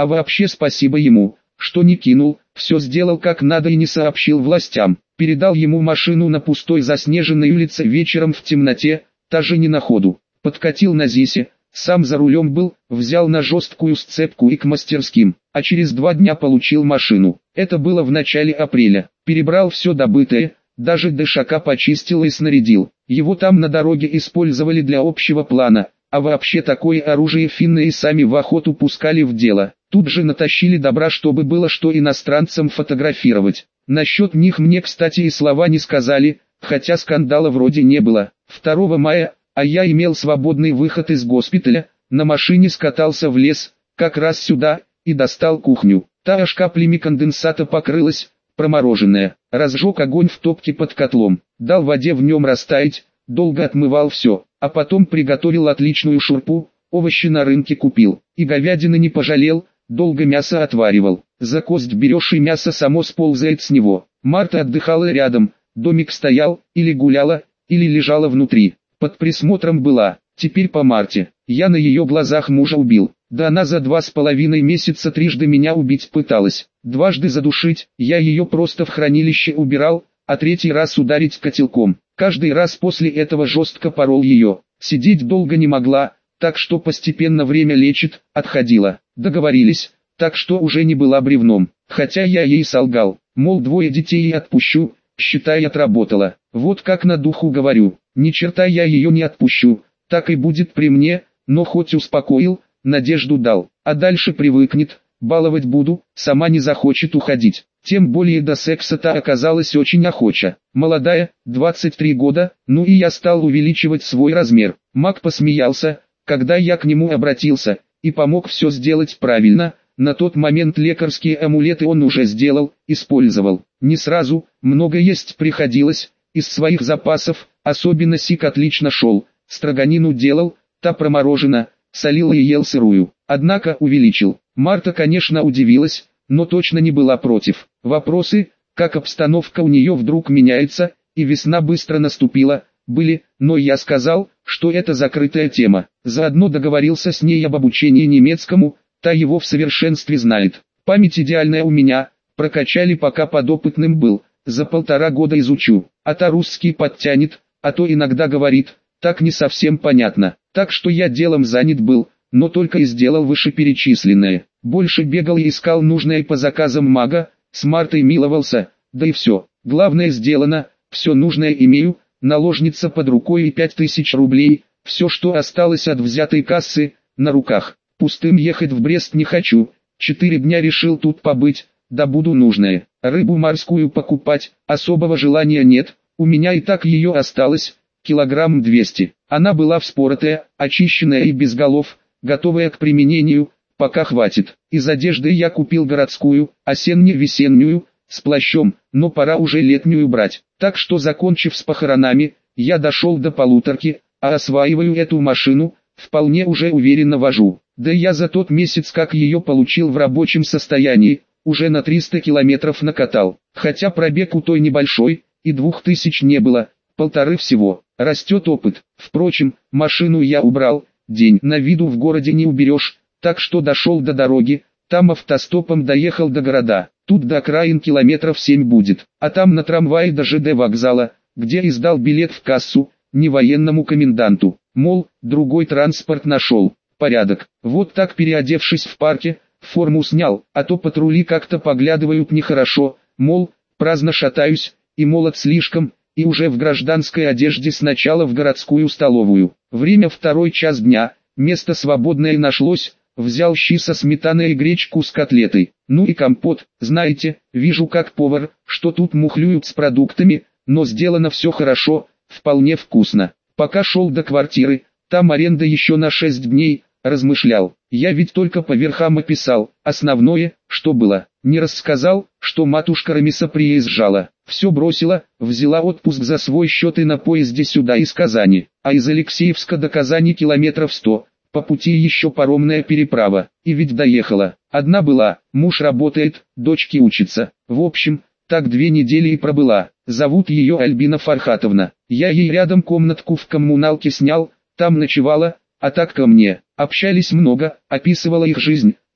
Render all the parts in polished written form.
А вообще спасибо ему, что не кинул, все сделал как надо и не сообщил властям. Передал ему машину на пустой заснеженной улице вечером в темноте, та же не на ходу. Подкатил на ЗИСе, сам за рулем был, взял на жесткую сцепку и к мастерским, а через 2 дня получил машину. Это было в начале апреля. Перебрал все добытое, даже ДШК почистил и снарядил. Его там на дороге использовали для общего плана, а вообще такое оружие финны и сами в охоту пускали в дело. Тут же натащили добра, чтобы было что иностранцам фотографировать. Насчет них мне, кстати, и слова не сказали, хотя скандала вроде не было. 2 мая, а я имел свободный выход из госпиталя, на машине скатался в лес, как раз сюда, и достал кухню. Та аж каплями конденсата покрылась, промороженная. Разжег огонь в топке под котлом, дал воде в нем растаять, долго отмывал все, а потом приготовил отличную шурпу, овощи на рынке купил, и говядины не пожалел, долго мясо отваривал. За кость берешь и мясо само сползает с него. Марта отдыхала рядом, домик стоял, или гуляла, или лежала внутри. Под присмотром была, теперь по Марте. Я на ее глазах мужа убил. Да она за 2,5 месяца трижды меня убить пыталась. Дважды задушить, я ее просто в хранилище убирал, а 3-й раз ударить котелком. Каждый раз после этого жестко порол ее. Сидеть долго не могла, так что постепенно время лечит, отходила. Договорились, так что уже не была бревном. Хотя я ей солгал, мол 2 детей и отпущу, считай отработала. Вот как на духу говорю, ни черта я ее не отпущу, так и будет при мне, но хоть успокоил, надежду дал. А дальше привыкнет, баловать буду, сама не захочет уходить. Тем более до секса-то оказалась очень охоча. Молодая, 23 года, ну и я стал увеличивать свой размер. Мак посмеялся, когда я к нему обратился, и помог все сделать правильно. На тот момент лекарские амулеты он уже сделал, использовал. Не сразу, много есть приходилось, из своих запасов, особенно сик отлично шел. Строганину делал, та проморожена, солил и ел сырую. Однако увеличил. Марта, конечно, удивилась, но точно не была против. Вопросы, как обстановка у нее вдруг меняется, и весна быстро наступила, были, но я сказал, что это закрытая тема. Заодно договорился с ней об обучении немецкому, та его в совершенстве знает. Память идеальная у меня, прокачали пока подопытным был, за 1,5 года изучу, а та русский подтянет, а то иногда говорит, так не совсем понятно. Так что я делом занят был, но только и сделал вышеперечисленное. Больше бегал и искал нужное по заказам мага, с Мартой миловался, да и все. Главное сделано, все нужное имею, наложница под рукой и 5000 рублей, все что осталось от взятой кассы, на руках. Пустым ехать в Брест не хочу, 4 дня решил тут побыть, добуду нужное. Рыбу морскую покупать, особого желания нет, у меня и так ее осталось, 200 килограмм. Она была вспоротая, очищенная и без голов, готовая к применению, пока хватит. Из одежды я купил городскую, осенне-весеннюю, с плащом, но пора уже летнюю брать. Так что, закончив с похоронами, я дошел до полуторки, а осваиваю эту машину, вполне уже уверенно вожу. Да я за тот месяц, как ее получил в рабочем состоянии, уже на 300 километров накатал. Хотя пробег у той небольшой, и 2000 не было, 1,5 всего. Растет опыт. Впрочем, машину я убрал, день на виду в городе не уберешь, так что дошел до дороги, там автостопом доехал до города. Тут до окраин километров 7 будет, а там на трамвае до ЖД вокзала, где издал билет в кассу, не военному коменданту. Мол, другой транспорт нашел. Порядок. Вот так, переодевшись в парке, форму снял, а то патрули как-то поглядывают нехорошо, мол, праздно шатаюсь, и молод слишком, и уже в гражданской одежде сначала в городскую столовую. Время 2 час дня, место свободное нашлось, взял щи со сметаной и гречку с котлетой. Ну и компот, знаете, вижу как повар, что тут мухлюют с продуктами, но сделано все хорошо, вполне вкусно. Пока шел до квартиры, там аренда еще на 6 дней, размышлял. Я ведь только по верхам описал, основное, что было. Не рассказал, что матушка Рамиса приезжала. Все бросила, взяла отпуск за свой счет и на поезде сюда из Казани. А из Алексеевска до Казани километров 100. По пути еще паромная переправа. И ведь доехала. Одна была, муж работает, дочки учатся. В общем, так 2 недели и пробыла. Зовут ее Альбина Фархатовна. Я ей рядом комнатку в коммуналке снял, там ночевала, а так ко мне. Общались много, описывала их жизнь,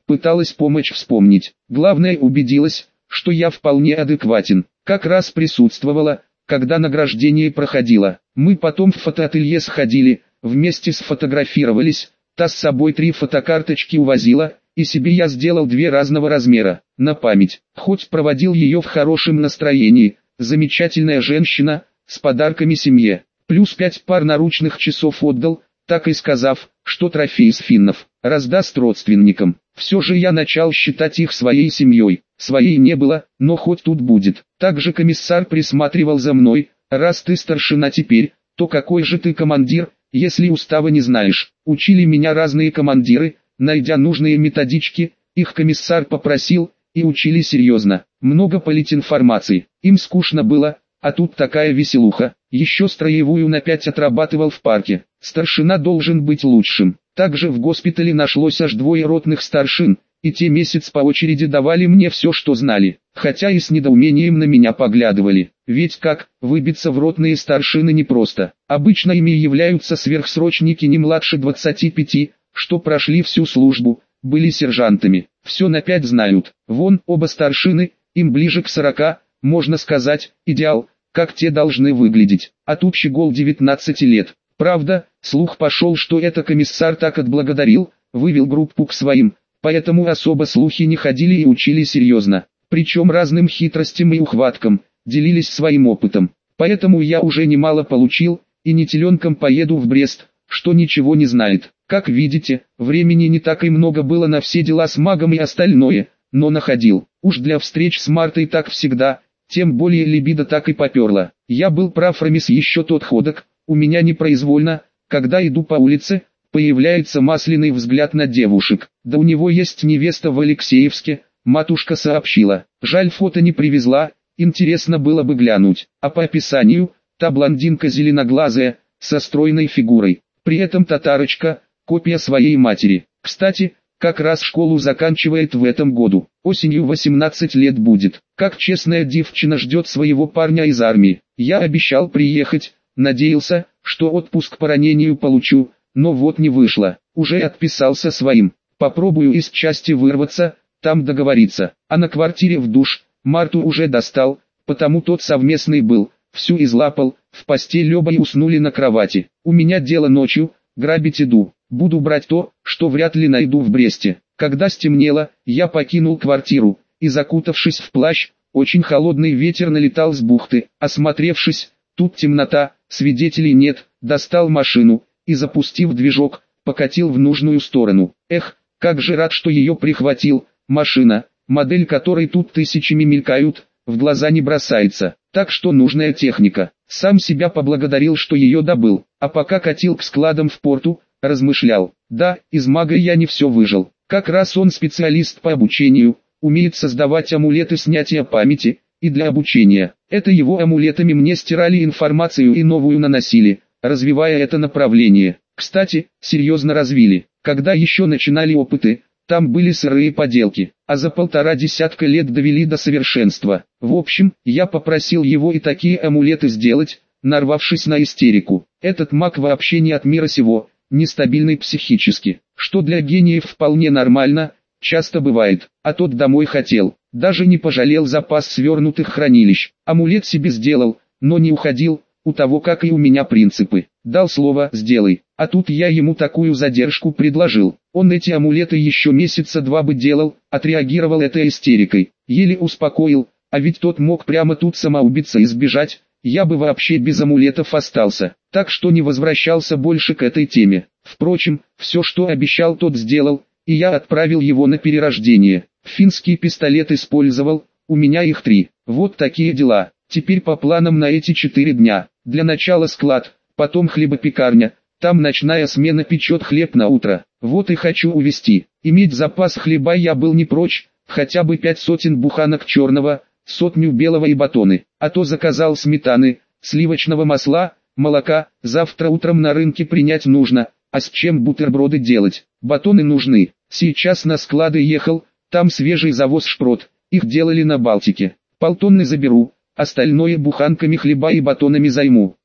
пыталась помочь вспомнить. Главное, убедилась, что я вполне адекватен. Как раз присутствовала, когда награждение проходило. Мы потом в фотоателье сходили, вместе сфотографировались, та с собой 3 фотокарточки увозила, и себе я сделал 2 разного размера, на память. Хоть проводил ее в хорошем настроении, замечательная женщина, с подарками семье. Плюс 5 пар наручных часов отдал, так и сказав, что трофей с финнов раздаст родственникам. Все же я начал считать их своей семьей. Своей не было, но хоть тут будет. Также комиссар присматривал за мной. Раз ты старшина теперь, то какой же ты командир, если устава не знаешь? Учили меня разные командиры, найдя нужные методички, их комиссар попросил, и учили серьезно. Много политинформации. Им скучно было, а тут такая веселуха. Еще строевую на 5 отрабатывал в парке. Старшина должен быть лучшим. Также в госпитале нашлось аж 2 ротных старшин, и те месяц по очереди давали мне все, что знали, хотя и с недоумением на меня поглядывали. Ведь как, выбиться в ротные старшины непросто. Обычно ими являются сверхсрочники не младше 25, что прошли всю службу, были сержантами. Все на 5 знают. Вон, оба старшины, им ближе к 40, можно сказать, идеал, как те должны выглядеть. А тут щегол 19 лет. Правда, слух пошел, что это комиссар так отблагодарил, вывел группу к своим, поэтому особо слухи не ходили и учили серьезно. Причем разным хитростям и ухваткам, делились своим опытом. Поэтому я уже немало получил, и не теленком поеду в Брест, что ничего не знает. Как видите, времени не так и много было на все дела с магом и остальное, но находил. Уж для встреч с Мартой так всегда, тем более либидо так и поперло. Я был прав, Рамис, еще тот ходок. У меня непроизвольно, когда иду по улице, появляется масляный взгляд на девушек. Да у него есть невеста в Алексеевске, матушка сообщила. Жаль, фото не привезла, интересно было бы глянуть. А по описанию, та блондинка зеленоглазая, со стройной фигурой. При этом татарочка, копия своей матери. Кстати, как раз школу заканчивает в этом году. Осенью 18 лет будет. Как честная девчина ждет своего парня из армии. Я обещал приехать. Надеялся, что отпуск по ранению получу, но вот не вышло. Уже отписался своим. Попробую из части вырваться, там договориться. А на квартире в душ, Марту уже достал, потому тот совместный был, всю излапал, в постель оба и уснули на кровати. У меня дело ночью, грабить иду. Буду брать то, что вряд ли найду в Бресте. Когда стемнело, я покинул квартиру, и закутавшись в плащ, очень холодный ветер налетал с бухты. Осмотревшись, тут темнота, свидетелей нет, достал машину, и запустив движок, покатил в нужную сторону. Эх, как же рад, что ее прихватил. Машина, модель которой тут тысячами мелькают, в глаза не бросается. Так что нужная техника. Сам себя поблагодарил, что ее добыл. А пока катил к складам в порту, размышлял. Да, из мага я не все выжил. Как раз он специалист по обучению, умеет создавать амулеты снятия памяти, и для обучения. Это его амулетами мне стирали информацию и новую наносили, развивая это направление. Кстати, серьезно развили. Когда еще начинали опыты, там были сырые поделки, а за 1,5 десятка лет довели до совершенства. В общем, я попросил его и такие амулеты сделать, нарвавшись на истерику. Этот маг вообще не от мира сего, нестабильный психически, что для гениев вполне нормально, часто бывает, а тот домой хотел. Даже не пожалел запас свернутых хранилищ. Амулет себе сделал, но не уходил, у того как и у меня принципы. Дал слово «сделай», а тут я ему такую задержку предложил. Он эти амулеты еще месяца 2 бы делал, отреагировал этой истерикой. Еле успокоил, а ведь тот мог прямо тут самоубиться и сбежать. Я бы вообще без амулетов остался, так что не возвращался больше к этой теме. Впрочем, все, что обещал, тот сделал, и я отправил его на перерождение. Финский пистолет использовал, у меня их 3. Вот такие дела. Теперь по планам на эти 4 дня. Для начала склад, потом хлебопекарня, там ночная смена печет хлеб на утро. Вот и хочу увезти. Иметь запас хлеба я был не прочь, хотя бы 5 сотен буханок черного, 100 белого и батоны. А то заказал сметаны, сливочного масла, молока, завтра утром на рынке принять нужно, а с чем бутерброды делать? Батоны нужны. Сейчас на склады ехал, там свежий завоз шпрот, их делали на Балтике. Полтонны заберу, остальное буханками хлеба и батонами займу.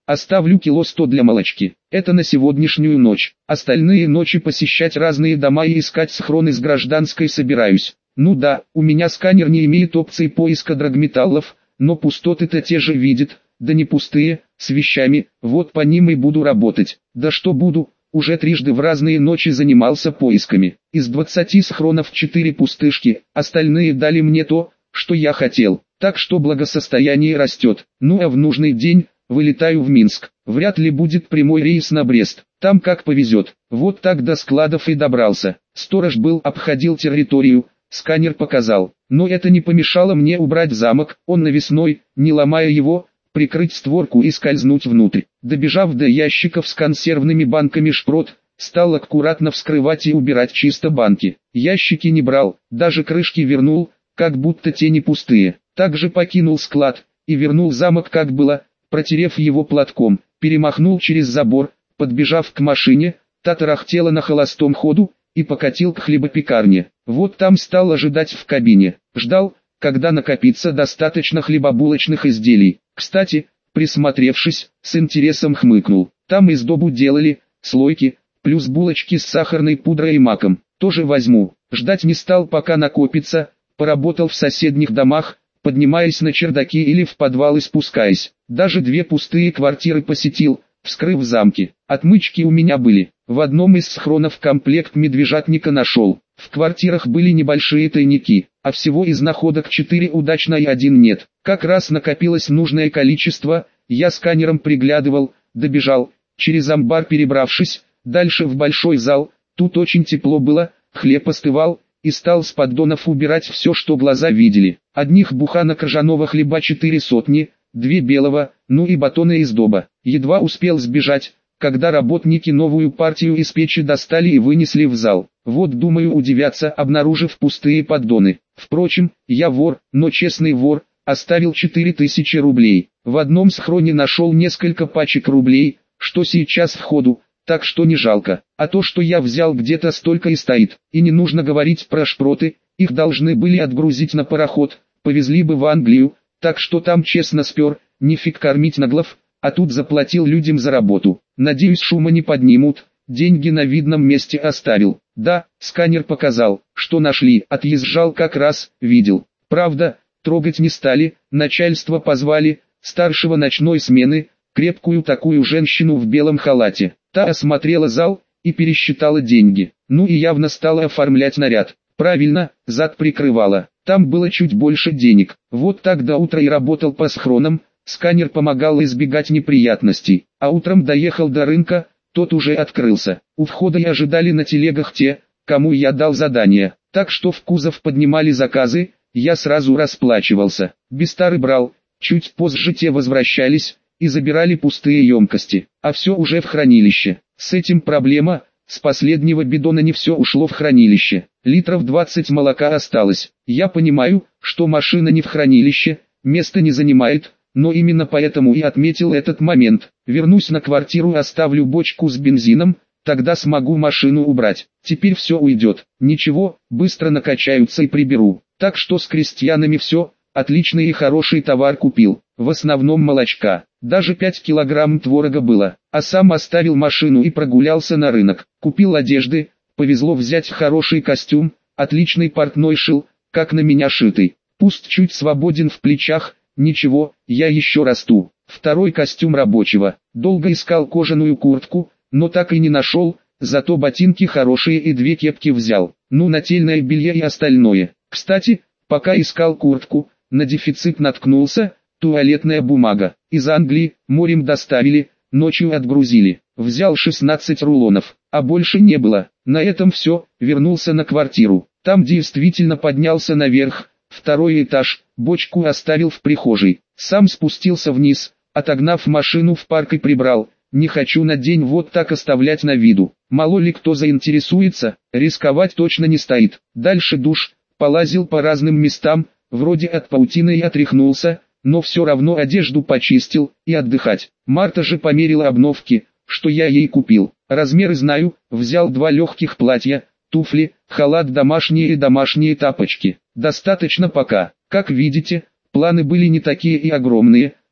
Оставлю кило 100 для молочки. Это на сегодняшнюю ночь. Остальные ночи посещать разные дома и искать схроны с гражданской собираюсь. Ну да, у меня сканер не имеет опции поиска драгметаллов, но пустоты-то те же видит, да не пустые, с вещами, вот по ним и буду работать. Да что буду, уже трижды в разные ночи занимался поисками. Из 20 схронов 4 пустышки, остальные дали мне то, что я хотел. Так что благосостояние растет. Ну а в нужный день вылетаю в Минск. Вряд ли будет прямой рейс на Брест. Там как повезет. Вот так до складов и добрался. Сторож был, обходил территорию. Сканер показал. Но это не помешало мне убрать замок. Он навесной, не ломая его, прикрыть створку и скользнуть внутрь. Добежав до ящиков с консервными банками шпрот, стал аккуратно вскрывать и убирать чисто банки. Ящики не брал, даже крышки вернул, как будто те не пустые. Также покинул склад и вернул замок как было, протерев его платком, перемахнул через забор, подбежав к машине, та тарахтела на холостом ходу, и покатил к хлебопекарне. Вот там стал ожидать в кабине. Ждал, когда накопится достаточно хлебобулочных изделий. Кстати, присмотревшись, с интересом хмыкнул. Там издобу делали, слойки, плюс булочки с сахарной пудрой и маком. Тоже возьму. Ждать не стал, пока накопится. Поработал в соседних домах, поднимаясь на чердаки или в подвалы спускаясь. Даже 2 пустые квартиры посетил, вскрыв замки. Отмычки у меня были. В одном из схронов комплект медвежатника нашел. В квартирах были небольшие тайники, а всего из находок 4 удачно и 1 нет. Как раз накопилось нужное количество, я сканером приглядывал, добежал, через амбар перебравшись, дальше в большой зал. Тут очень тепло было, хлеб остывал, и стал с поддонов убирать все, что глаза видели. Одних буханок ржаного хлеба 4 сотни, 2 белого, ну и батоны из доба. Едва успел сбежать, когда работники новую партию из печи достали и вынесли в зал. Вот думаю удивятся, обнаружив пустые поддоны. Впрочем, я вор, но честный вор, оставил 4000 рублей. В одном схроне нашел несколько пачек рублей, что сейчас в ходу, так что не жалко. А то, что я взял, где-то столько и стоит. И не нужно говорить про шпроты, их должны были отгрузить на пароход, повезли бы в Англию, так что там честно спер, нифиг кормить наглов, а тут заплатил людям за работу. Надеюсь, шума не поднимут, деньги на видном месте оставил. Да, сканер показал, что нашли, отъезжал как раз, видел. Правда, трогать не стали, начальство позвали, старшего ночной смены, крепкую такую женщину в белом халате. Та осмотрела зал и пересчитала деньги. Ну и явно стала оформлять наряд. Правильно, зад прикрывала. Там было чуть больше денег. Вот так до утра и работал по схронам. Сканер помогал избегать неприятностей. А утром доехал до рынка, тот уже открылся. У входа и ожидали на телегах те, кому я дал задание. Так что в кузов поднимали заказы, я сразу расплачивался. Бестары брал, чуть позже те возвращались и забирали пустые емкости. А все уже в хранилище. С этим проблема, с последнего бидона не все ушло в хранилище. Литров 20 молока осталось. Я понимаю, что машина не в хранилище, места не занимает, но именно поэтому и отметил этот момент. Вернусь на квартиру, оставлю бочку с бензином, тогда смогу машину убрать. Теперь все уйдет. Ничего, быстро накачаются и приберу. Так что с крестьянами все, отличный и хороший товар купил. В основном молочка. Даже 5 килограмм творога было. А сам оставил машину и прогулялся на рынок. Купил одежды, повезло взять хороший костюм, отличный портной шил, как на меня шитый. Пусть чуть свободен в плечах, ничего, я еще расту. Второй костюм рабочего. Долго искал кожаную куртку, но так и не нашел, зато ботинки хорошие и 2 кепки взял. Ну, нательное белье и остальное. Кстати, пока искал куртку, на дефицит наткнулся. Туалетная бумага. Из Англии, морем доставили, ночью отгрузили. Взял 16 рулонов, а больше не было. На этом все, вернулся на квартиру. Там действительно поднялся наверх, 2-й этаж, бочку оставил в прихожей. Сам спустился вниз, отогнав машину в парк и прибрал. Не хочу на день вот так оставлять на виду. Мало ли кто заинтересуется, рисковать точно не стоит. Дальше душ, полазил по разным местам, вроде от паутины и отряхнулся. Но все равно одежду почистил, и отдыхать. Марта же померила обновки, что я ей купил. Размеры знаю, взял 2 легких платья, туфли, халат домашние и домашние тапочки. Достаточно пока. Как видите, планы были не такие и огромные,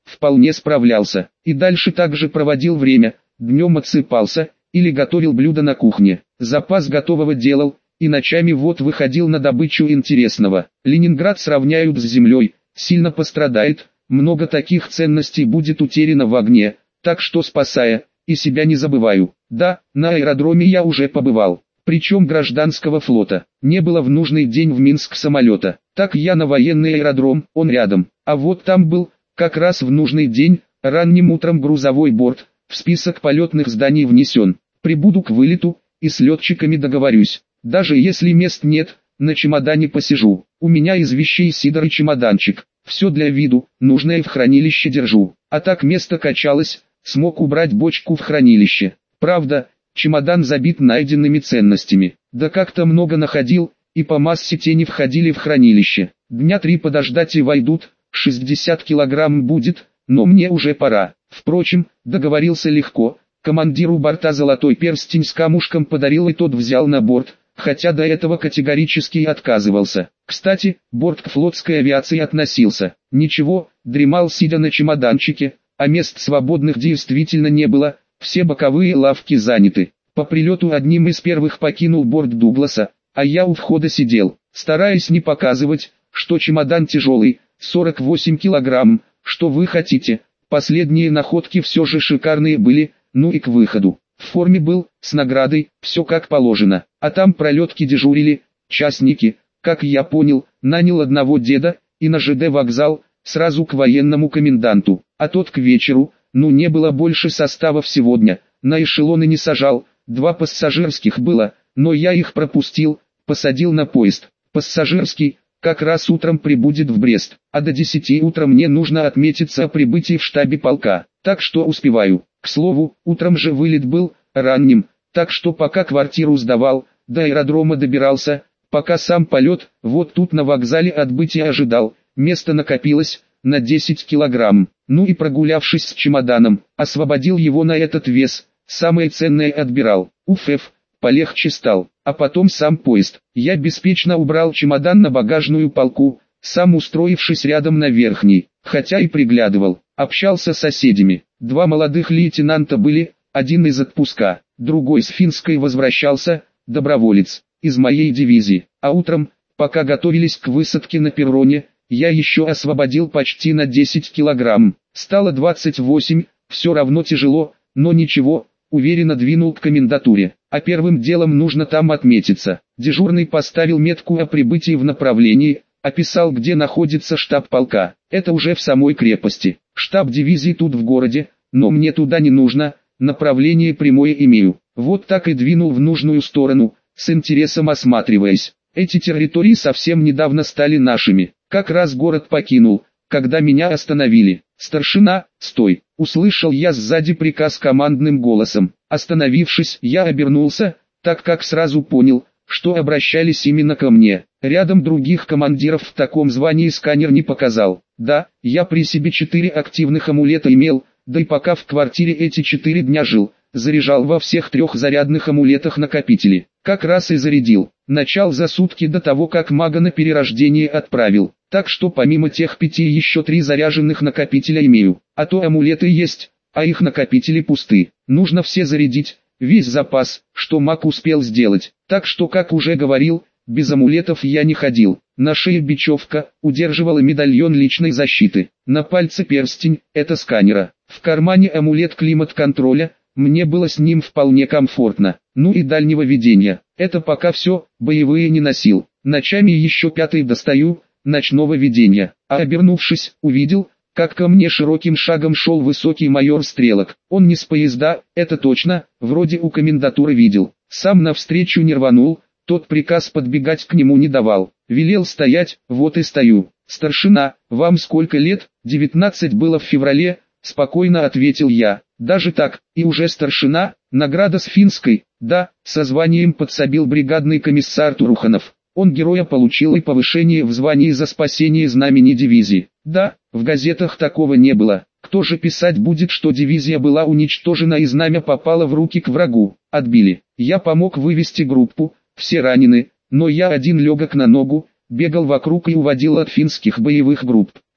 вполне справлялся. И дальше также проводил время, днем отсыпался, или готовил блюда на кухне. Запас готового делал, и ночами вот выходил на добычу интересного. Ленинград сравняют с землей, сильно пострадает, много таких ценностей будет утеряно в огне, так что спасая, и себя не забываю. Да, на аэродроме я уже побывал, причем гражданского флота. Не было в нужный день в Минск самолета, так я на военный аэродром, он рядом. А вот там был, как раз в нужный день, ранним утром грузовой борт, в список полетных зданий внесен. Прибуду к вылету, и с летчиками договорюсь. Даже если мест нет, на чемодане посижу. У меня из вещей Сидор и чемоданчик. Все для виду, нужное в хранилище держу. А так место качалось, смог убрать бочку в хранилище. Правда, чемодан забит найденными ценностями. Да как-то много находил, и по массе те не входили в хранилище. Дня 3 подождать и войдут, 60 килограмм будет, но мне уже пора. Впрочем, договорился легко. Командиру борта золотой перстень с камушком подарил, и тот взял на борт, хотя до этого категорически отказывался. Кстати, борт к флотской авиации относился. Ничего, дремал сидя на чемоданчике, а мест свободных действительно не было, все боковые лавки заняты. По прилету одним из первых покинул борт Дугласа, а я у входа сидел, стараясь не показывать, что чемодан тяжелый, 48 килограмм, что вы хотите. Последние находки все же шикарные были. Ну и к выходу. В форме был, с наградой, все как положено. А там пролетки дежурили, частники, как я понял, нанял одного деда, и на ЖД вокзал, сразу к военному коменданту. А тот к вечеру, ну не было больше составов сегодня, на эшелоны не сажал, 2 пассажирских было, но я их пропустил, посадил на поезд. Пассажирский, как раз утром прибудет в Брест, а до 10 утра мне нужно отметиться о прибытии в штабе полка, так что успеваю. К слову, утром же вылет был, ранним, так что пока квартиру сдавал, до аэродрома добирался, пока сам полет, вот тут на вокзале отбытия ожидал, место накопилось, на 10 килограмм. Ну и прогулявшись с чемоданом, освободил его на этот вес, самое ценное отбирал. Уф, полегче стал, а потом сам поезд. Я беспечно убрал чемодан на багажную полку, сам устроившись рядом на верхней, хотя и приглядывал, общался с соседями. 2 молодых лейтенанта были, один из отпуска, другой с финской возвращался, доброволец, из моей дивизии. А утром, пока готовились к высадке на перроне, я еще освободил почти на 10 килограмм. Стало 28, все равно тяжело, но ничего, уверенно двинул к комендатуре. А первым делом нужно там отметиться. Дежурный поставил метку о прибытии в направлении, описал, где находится штаб полка. Это уже в самой крепости. Штаб дивизии тут в городе, но мне туда не нужно, направление прямое имею. Вот так и двинул в нужную сторону, с интересом осматриваясь. Эти территории совсем недавно стали нашими. Как раз город покинул, когда меня остановили. «Старшина, стой!» — услышал я сзади приказ командным голосом. Остановившись, я обернулся, так как сразу понял, что обращались именно ко мне. Рядом других командиров в таком звании сканер не показал. Да, я при себе 4 активных амулета имел, да и пока в квартире эти 4 дня жил, заряжал во всех 3 зарядных амулетах накопители. Как раз и зарядил. Начал за сутки до того, как мага на перерождение отправил. Так что помимо тех 5 еще 3 заряженных накопителя имею. А то амулеты есть, а их накопители пусты. Нужно все зарядить, весь запас, что маг успел сделать. Так что, как уже говорил, без амулетов я не ходил. На шее бечевка, удерживала медальон личной защиты. На пальце перстень, это сканера. В кармане амулет климат-контроля, мне было с ним вполне комфортно. Ну и дальнего видения. Это пока все, боевые не носил. Ночами еще 5 достаю, ночного видения. А обернувшись, увидел, как ко мне широким шагом шел высокий майор Стрелок. Он не с поезда, это точно, вроде у комендатуры видел. Сам навстречу не рванул, тот приказ подбегать к нему не давал. Велел стоять, вот и стою. «Старшина, вам сколько лет?» «19 было в феврале», спокойно ответил я. «Даже так, и уже старшина, награда с финской?» «Да», со званием подсобил бригадный комиссар Туруханов. Он героя получил и повышение в звании за спасение знамени дивизии. Да, в газетах такого не было. Кто же писать будет, что дивизия была уничтожена и знамя попало в руки к врагу? Отбили. Я помог вывести группу, все ранены, но я один легок на ногу, бегал вокруг и уводил от финских боевых групп.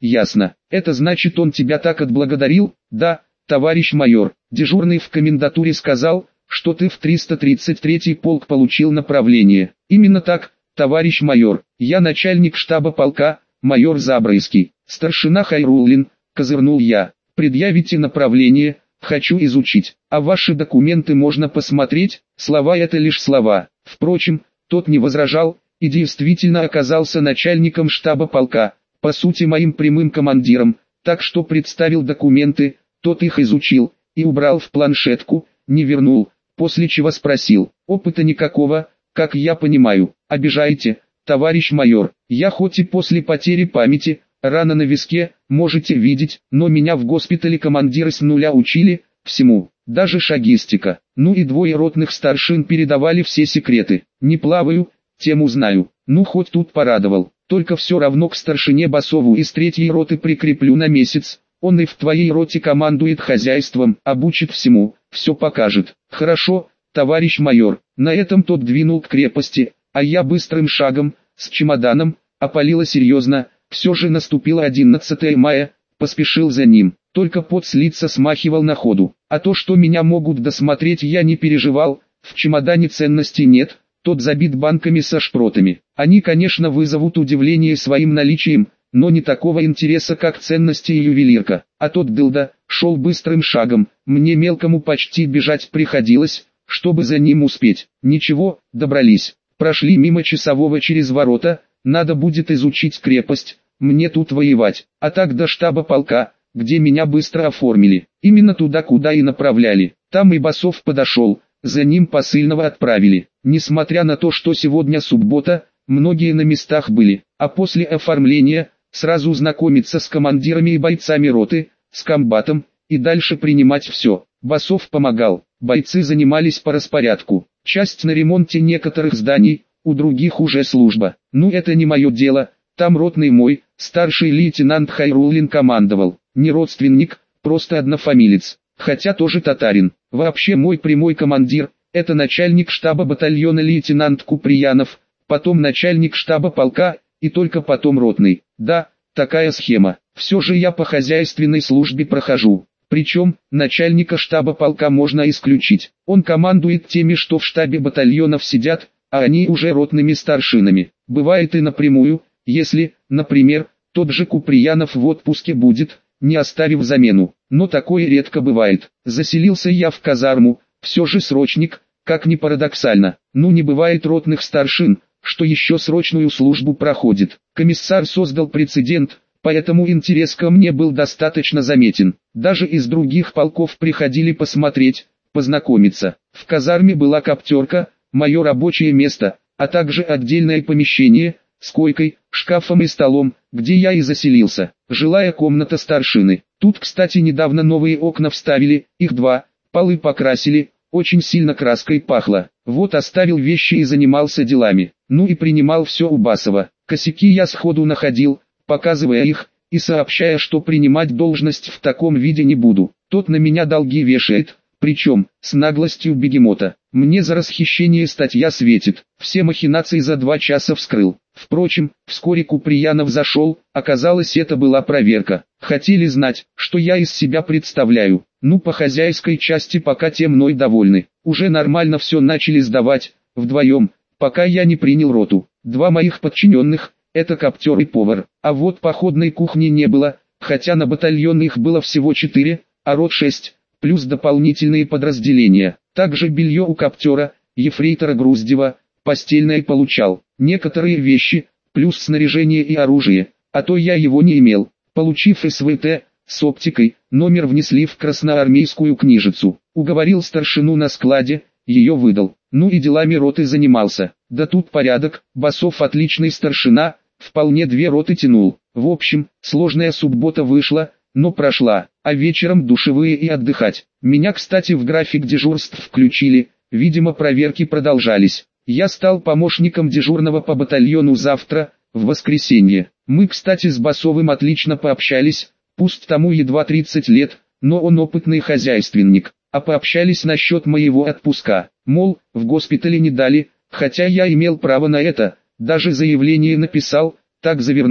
ясно. Это значит, он тебя так отблагодарил? Да, товарищ майор. Дежурный в комендатуре сказал, что ты в 333-й полк получил направление. Именно так, товарищ майор. Я начальник штаба полка, майор Забрайский. Старшина Хайруллин, козырнул я. Предъявите направление, хочу изучить. А ваши документы можно посмотреть? Слова — это лишь слова. Впрочем, тот не возражал, и действительно оказался начальником штаба полка, по сути моим прямым командиром, так что представил документы, тот их изучил, и убрал в планшетку, не вернул, после чего спросил: опыта никакого, как я понимаю, обижаете, товарищ майор? Я хоть и после потери памяти, рана на виске, можете видеть, но меня в госпитале командиры с нуля учили, всему, даже шагистика. Ну и двое ротных старшин передавали все секреты. Не плаваю, тему знаю, ну хоть тут порадовал. Только все равно к старшине Басову из 3-й роты прикреплю на месяц. Он и в твоей роте командует хозяйством, обучит всему, все покажет. Хорошо, товарищ майор. На этом тот двинул к крепости, а я быстрым шагом, с чемоданом, опалило серьезно. Все же наступило 11 мая, поспешил за ним. Только пот с лица смахивал на ходу. А то, что меня могут досмотреть, я не переживал. В чемодане ценностей нет, тот забит банками со шпротами. Они, конечно, вызовут удивление своим наличием, но не такого интереса, как ценности и ювелирка. А тот дылда шел быстрым шагом, мне мелкому почти бежать приходилось, чтобы за ним успеть. Ничего, добрались. Прошли мимо часового через ворота, надо будет изучить крепость, мне тут воевать. А так до штаба полка, где меня быстро оформили. Именно туда, куда и направляли. Там и Басов подошел, за ним посыльного отправили. Несмотря на то, что сегодня суббота, многие на местах были, а после оформления, сразу знакомиться с командирами и бойцами роты, с комбатом, и дальше принимать все. Басов помогал, бойцы занимались по распорядку. Часть на ремонте некоторых зданий, у других уже служба. Ну это не мое дело, там ротный мой, старший лейтенант Хайруллин командовал. Не родственник, просто однофамилец, хотя тоже татарин. Вообще мой прямой командир, это начальник штаба батальона лейтенант Куприянов, потом начальник штаба полка, и только потом ротный. Да, такая схема. Все же я по хозяйственной службе прохожу. Причем, начальника штаба полка можно исключить. Он командует теми, что в штабе батальонов сидят, а они уже ротными старшинами. Бывает и напрямую, если, например, тот же Куприянов в отпуске будет, не оставив замену. Но такое редко бывает. Заселился я в казарму, все же срочник, как ни парадоксально. Ну не бывает ротных старшин, что еще срочную службу проходит. Комиссар создал прецедент, поэтому интерес ко мне был достаточно заметен. Даже из других полков приходили посмотреть, познакомиться. В казарме была коптерка, мое рабочее место, а также отдельное помещение, с койкой, шкафом и столом, где я и заселился. Жилая комната старшины. Тут, кстати, недавно новые окна вставили, их 2, полы покрасили, очень сильно краской пахло. Вот оставил вещи и занимался делами. Ну и принимал все у Басова. Косяки я сходу находил, показывая их, и сообщая, что принимать должность в таком виде не буду. Тот на меня долги вешает, причем, с наглостью бегемота. Мне за расхищение статья светит. Все махинации за 2 часа вскрыл. Впрочем, вскоре Куприянов зашел, оказалось, это была проверка. Хотели знать, что я из себя представляю. Ну, по хозяйской части пока те мной довольны. Уже нормально все начали сдавать, вдвоем, пока я не принял роту. 2 моих подчиненных, это коптер и повар. А вот походной кухни не было, хотя на батальон их было всего 4, а рот 6, плюс дополнительные подразделения. Также белье у коптера, ефрейтора Груздева, постельное получал. Некоторые вещи, плюс снаряжение и оружие, а то я его не имел. Получив СВТ, с оптикой, номер внесли в красноармейскую книжицу. Уговорил старшину на складе, ее выдал. Ну и делами роты занимался. Да тут порядок, Басов отличный старшина, вполне 2 роты тянул. В общем, сложная суббота вышла, но прошла, а вечером душевые и отдыхать. Меня, кстати, в график дежурств включили, видимо проверки продолжались. Я стал помощником дежурного по батальону завтра, в воскресенье. Мы, кстати, с Басовым отлично пообщались, пусть тому едва 30 лет, но он опытный хозяйственник. А пообщались насчет моего отпуска. Мол, в госпитале не дали, хотя я имел право на это, даже заявление написал, так завернули.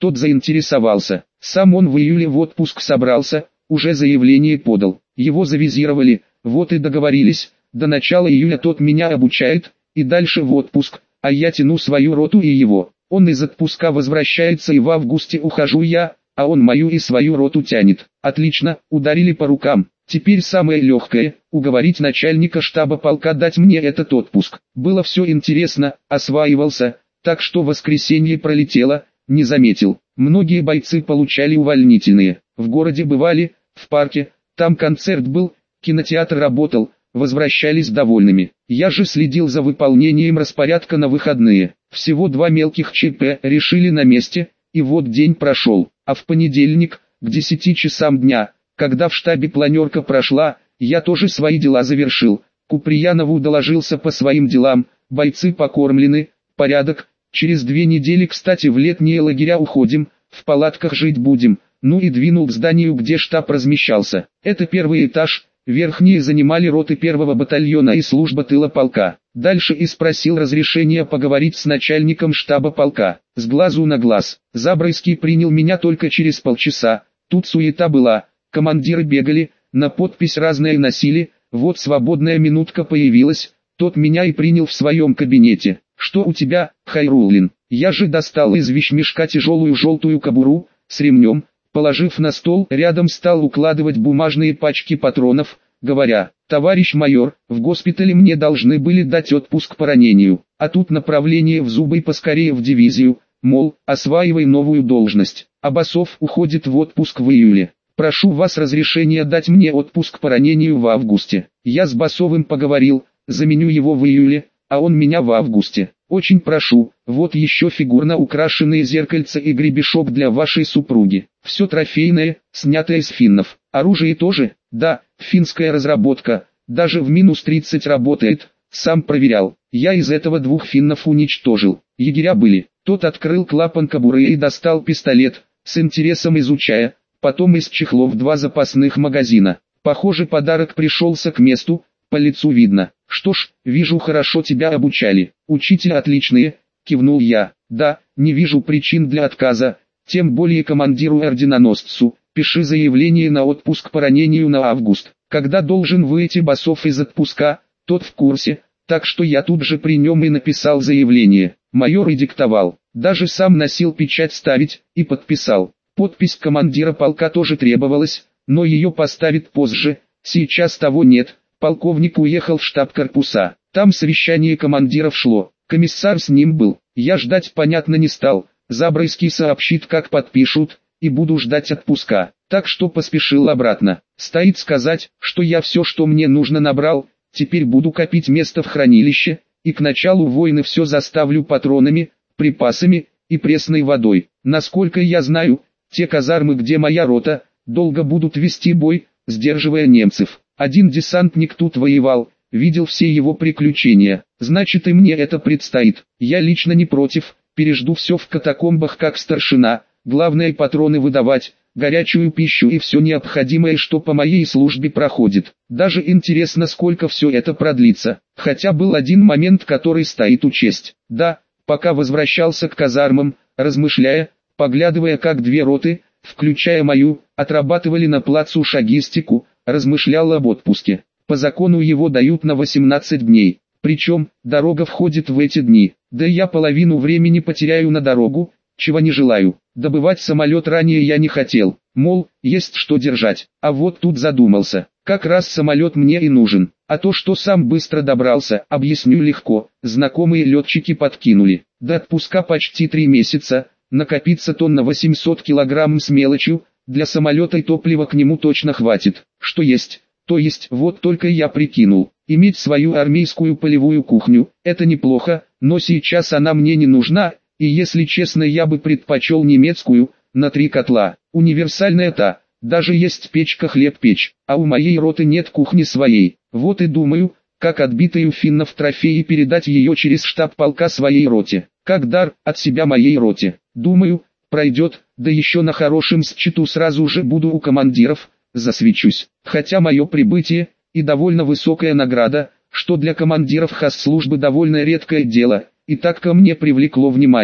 Тот заинтересовался. Сам он в июле в отпуск собрался, уже заявление подал. Его завизировали, вот и договорились, до начала июля тот меня обучает, и дальше в отпуск, а я тяну свою роту и его. Он из отпуска возвращается и в августе ухожу я, а он мою и свою роту тянет. Отлично, ударили по рукам. Теперь самое легкое – уговорить начальника штаба полка дать мне этот отпуск. Было все интересно, осваивался, так что воскресенье пролетело, не заметил. Многие бойцы получали увольнительные. В городе бывали, в парке, там концерт был, кинотеатр работал, возвращались довольными. Я же следил за выполнением распорядка на выходные. Всего 2 мелких ЧП решили на месте, и вот день прошел. А в понедельник, к 10 часам дня, когда в штабе планерка прошла, я тоже свои дела завершил. Куприянову доложился по своим делам, бойцы покормлены, порядок. Через 2 недели, кстати, в летние лагеря уходим, в палатках жить будем. Ну и двинул к зданию, где штаб размещался. Это первый этаж, верхние занимали роты 1-го батальона и служба тыла полка. Дальше и спросил разрешения поговорить с начальником штаба полка. С глазу на глаз. Забройский принял меня только через полчаса. Тут суета была, командиры бегали, на подпись разные носили, вот свободная минутка появилась, тот меня и принял в своем кабинете. «Что у тебя, Хайруллин?» Я же достал из вещмешка тяжелую желтую кобуру, с ремнем, положив на стол, рядом стал укладывать бумажные пачки патронов, говоря: «Товарищ майор, в госпитале мне должны были дать отпуск по ранению, а тут направление в Зубы и поскорее в дивизию, мол, осваивай новую должность, а Басов уходит в отпуск в июле. Прошу вас разрешения дать мне отпуск по ранению в августе. Я с Басовым поговорил, заменю его в июле, а он меня в августе. Очень прошу, вот еще фигурно украшенные зеркальца и гребешок для вашей супруги. Все трофейное, снятое с финнов. Оружие тоже? Да, финская разработка, даже в минус 30 работает, сам проверял. Я из этого 2 финнов уничтожил. Егеря были». Тот открыл клапан кобуры и достал пистолет, с интересом изучая, потом из чехлов 2 запасных магазина. Похоже, подарок пришелся к месту, по лицу видно. «Что ж, вижу, хорошо тебя обучали. Учителя отличные», — кивнул я. «Да, не вижу причин для отказа, тем более командиру-орденоносцу. Пиши заявление на отпуск по ранению на август. Когда должен выйти Басов из отпуска, тот в курсе, так что я тут же при нем и написал заявление». Майор и диктовал, даже сам носил печать ставить, и подписал. Подпись командира полка тоже требовалась, но ее поставит позже, сейчас того нет. Полковник уехал в штаб корпуса, там совещание командиров шло, комиссар с ним был, я ждать понятно не стал, Забройский сообщит, как подпишут, и буду ждать отпуска, так что поспешил обратно. Стоит сказать, что я все, что мне нужно, набрал, теперь буду копить место в хранилище, и к началу войны все заставлю патронами, припасами и пресной водой. Насколько я знаю, те казармы, где моя рота, долго будут вести бой, сдерживая немцев. Один десантник тут воевал, видел все его приключения, значит и мне это предстоит. Я лично не против, пережду все в катакомбах как старшина, главное патроны выдавать, горячую пищу и все необходимое, что по моей службе проходит. Даже интересно, сколько все это продлится. Хотя был один момент, который стоит учесть. Да, пока возвращался к казармам, размышляя, поглядывая, как 2 роты, включая мою, отрабатывали на плацу шагистику, размышлял об отпуске. По закону его дают на 18 дней. Причем, дорога входит в эти дни. Да я половину времени потеряю на дорогу, чего не желаю. Добывать самолет ранее я не хотел, мол, есть что держать. А вот тут задумался, как раз самолет мне и нужен. А то, что сам быстро добрался, объясню легко. Знакомые летчики подкинули. До отпуска почти 3 месяца, накопиться тонн на 800 килограмм с мелочью, для самолета и топлива к нему точно хватит. Что есть, то есть. Вот только я прикинул, иметь свою армейскую полевую кухню, это неплохо, но сейчас она мне не нужна, и если честно, я бы предпочел немецкую, на 3 котла. Универсальная та, даже есть печка хлеб печь, а у моей роты нет кухни своей. Вот и думаю, как отбитые у финнов трофеи передать ее через штаб полка своей роте, как дар от себя моей роте. Думаю, пройдет, да еще на хорошем счету сразу же буду у командиров, засвечусь. Хотя мое прибытие, и довольно высокая награда, что для командиров хозслужбы довольно редкое дело, и так ко мне привлекло внимание.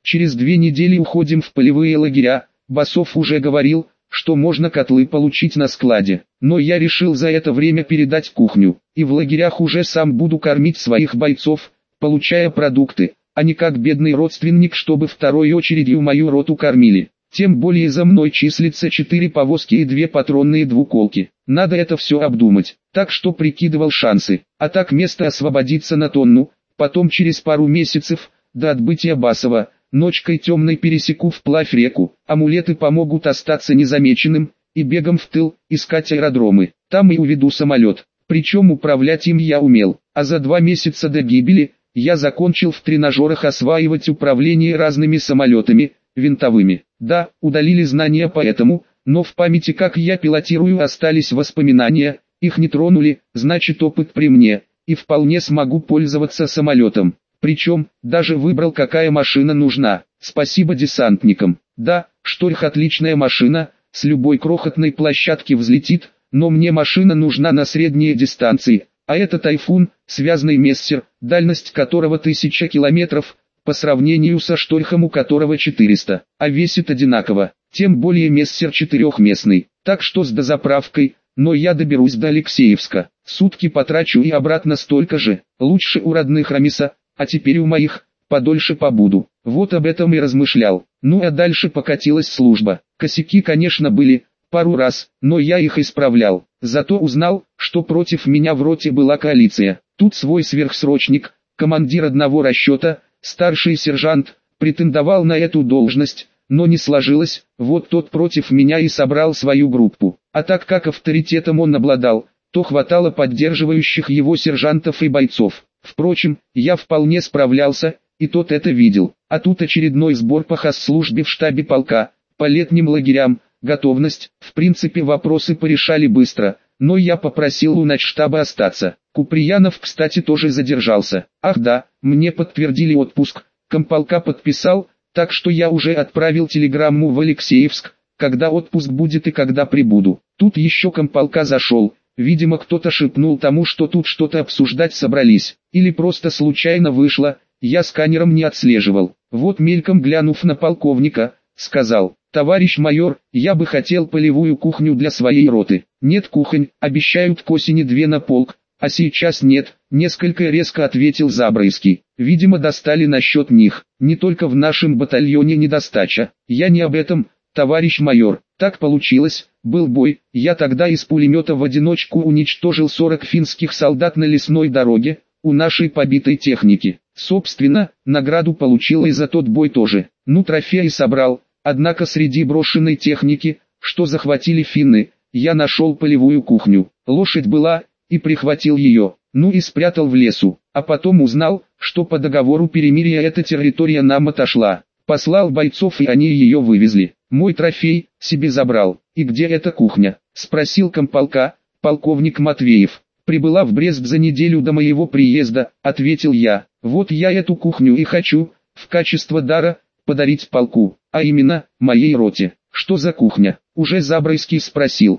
Через 2 недели уходим в полевые лагеря. Басов уже говорил, что можно котлы получить на складе. Но я решил за это время передать кухню. И в лагерях уже сам буду кормить своих бойцов, получая продукты, а не как бедный родственник, чтобы второй очередью мою роту кормили. Тем более за мной числится 4 повозки и 2 патронные двуколки. Надо это все обдумать. Так что прикидывал шансы. А так место освободится на тонну. Потом через пару месяцев, до отбытия Басова, ночкой темной пересеку вплавь реку. Амулеты помогут остаться незамеченным. И бегом в тыл, искать аэродромы. Там и уведу самолет. Причем управлять им я умел. А за 2 месяца до гибели, я закончил в тренажерах осваивать управление разными самолетами, винтовыми. Да, удалили знания по этому, но в памяти, как я пилотирую, остались воспоминания, их не тронули, значит опыт при мне, и вполне смогу пользоваться самолетом. Причем, даже выбрал, какая машина нужна. Спасибо десантникам. Да, Шторх отличная машина, с любой крохотной площадки взлетит, но мне машина нужна на средние дистанции, а это Тайфун, связный мессер, дальность которого 1000 километров, по сравнению со Шторхом, у которого 400, а весит одинаково, тем более мессер 4-местный, так что с дозаправкой, но я доберусь до Алексеевска, сутки потрачу и обратно столько же, лучше у родных Рамиса, а теперь у моих, подольше побуду, вот об этом и размышлял. Ну а дальше покатилась служба, косяки конечно были, пару раз, но я их исправлял, зато узнал, что против меня в роте была коалиция, тут свой сверхсрочник, командир одного расчета, старший сержант, претендовал на эту должность, но не сложилось, вот тот против меня и собрал свою группу. А так как авторитетом он обладал, то хватало поддерживающих его сержантов и бойцов. Впрочем, я вполне справлялся, и тот это видел. А тут очередной сбор по хозслужбе в штабе полка, по летним лагерям, готовность, в принципе вопросы порешали быстро, но я попросил у начштаба остаться. Куприянов, кстати, тоже задержался. Ах да, мне подтвердили отпуск, комполка подписал, так что я уже отправил телеграмму в Алексеевск, когда отпуск будет и когда прибуду. Тут еще комполка зашел, видимо кто-то шепнул тому, что тут что-то обсуждать собрались, или просто случайно вышло, я сканером не отслеживал. Вот мельком глянув на полковника, сказал: «Товарищ майор, я бы хотел полевую кухню для своей роты». «Нет кухонь, обещают к осени 2 на полк, а сейчас нет», несколько резко ответил Забрайский. Видимо достали насчет них, не только в нашем батальоне недостача. Я не об этом, товарищ майор, так получилось, был бой, я тогда из пулемета в одиночку уничтожил 40 финских солдат на лесной дороге, у нашей побитой техники. Собственно, награду получил и за тот бой тоже. Ну трофеи собрал, однако среди брошенной техники, что захватили финны, я нашел полевую кухню. Лошадь была, и прихватил ее, ну и спрятал в лесу, а потом узнал, что по договору перемирия эта территория нам отошла. Послал бойцов и они ее вывезли. Мой трофей себе забрал. И где эта кухня? Спросил комполка, полковник Матвеев. Прибыла в Брест за неделю до моего приезда, ответил я. Вот я эту кухню и хочу, в качестве дара, подарить полку, а именно, моей роте. Что за кухня? Уже Забрайский спросил.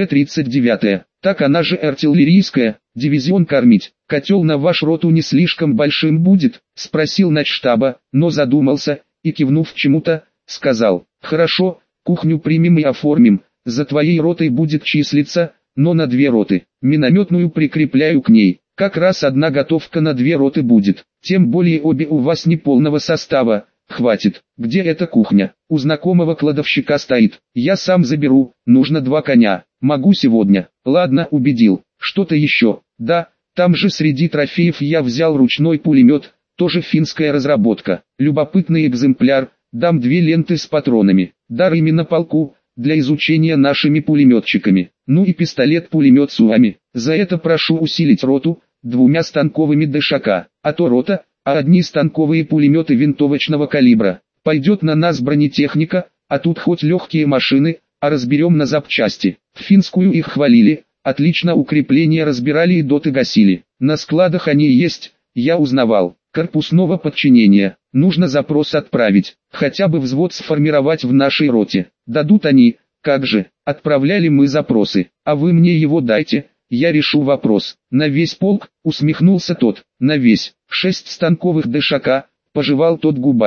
КП-39, так она же артиллерийская, дивизион кормить. Котел на ваш роту не слишком большим будет? Спросил начштаба, но задумался, и кивнув чему-то, сказал: «Хорошо, кухню примем и оформим, за твоей ротой будет числиться, но на 2 роты, минометную прикрепляю к ней, как раз одна готовка на 2 роты будет, тем более обе у вас не полного состава, хватит». «Где эта кухня?» «У знакомого кладовщика стоит, я сам заберу, нужно 2 коня, могу сегодня». «Ладно, убедил». «Что-то еще?» «Да, там же среди трофеев я взял ручной пулемет, тоже финская разработка, любопытный экземпляр, дам 2 ленты с патронами, дар именно полку, для изучения нашими пулеметчиками, ну и пистолет-пулемет с УАМи, за это прошу усилить роту, 2 станковыми ДШК, а то рота, а одни станковые пулеметы винтовочного калибра, пойдет на нас бронетехника, а тут хоть легкие машины, а разберем на запчасти». В финскую их хвалили, отлично укрепления разбирали и доты гасили, на складах они есть, я узнавал. Корпусного подчинения, нужно запрос отправить, хотя бы взвод сформировать в нашей роте. Дадут они, как же, отправляли мы запросы, а вы мне его дайте, я решу вопрос. На весь полк, усмехнулся тот, на весь, 6 станковых ДШК, пожевал тот губами.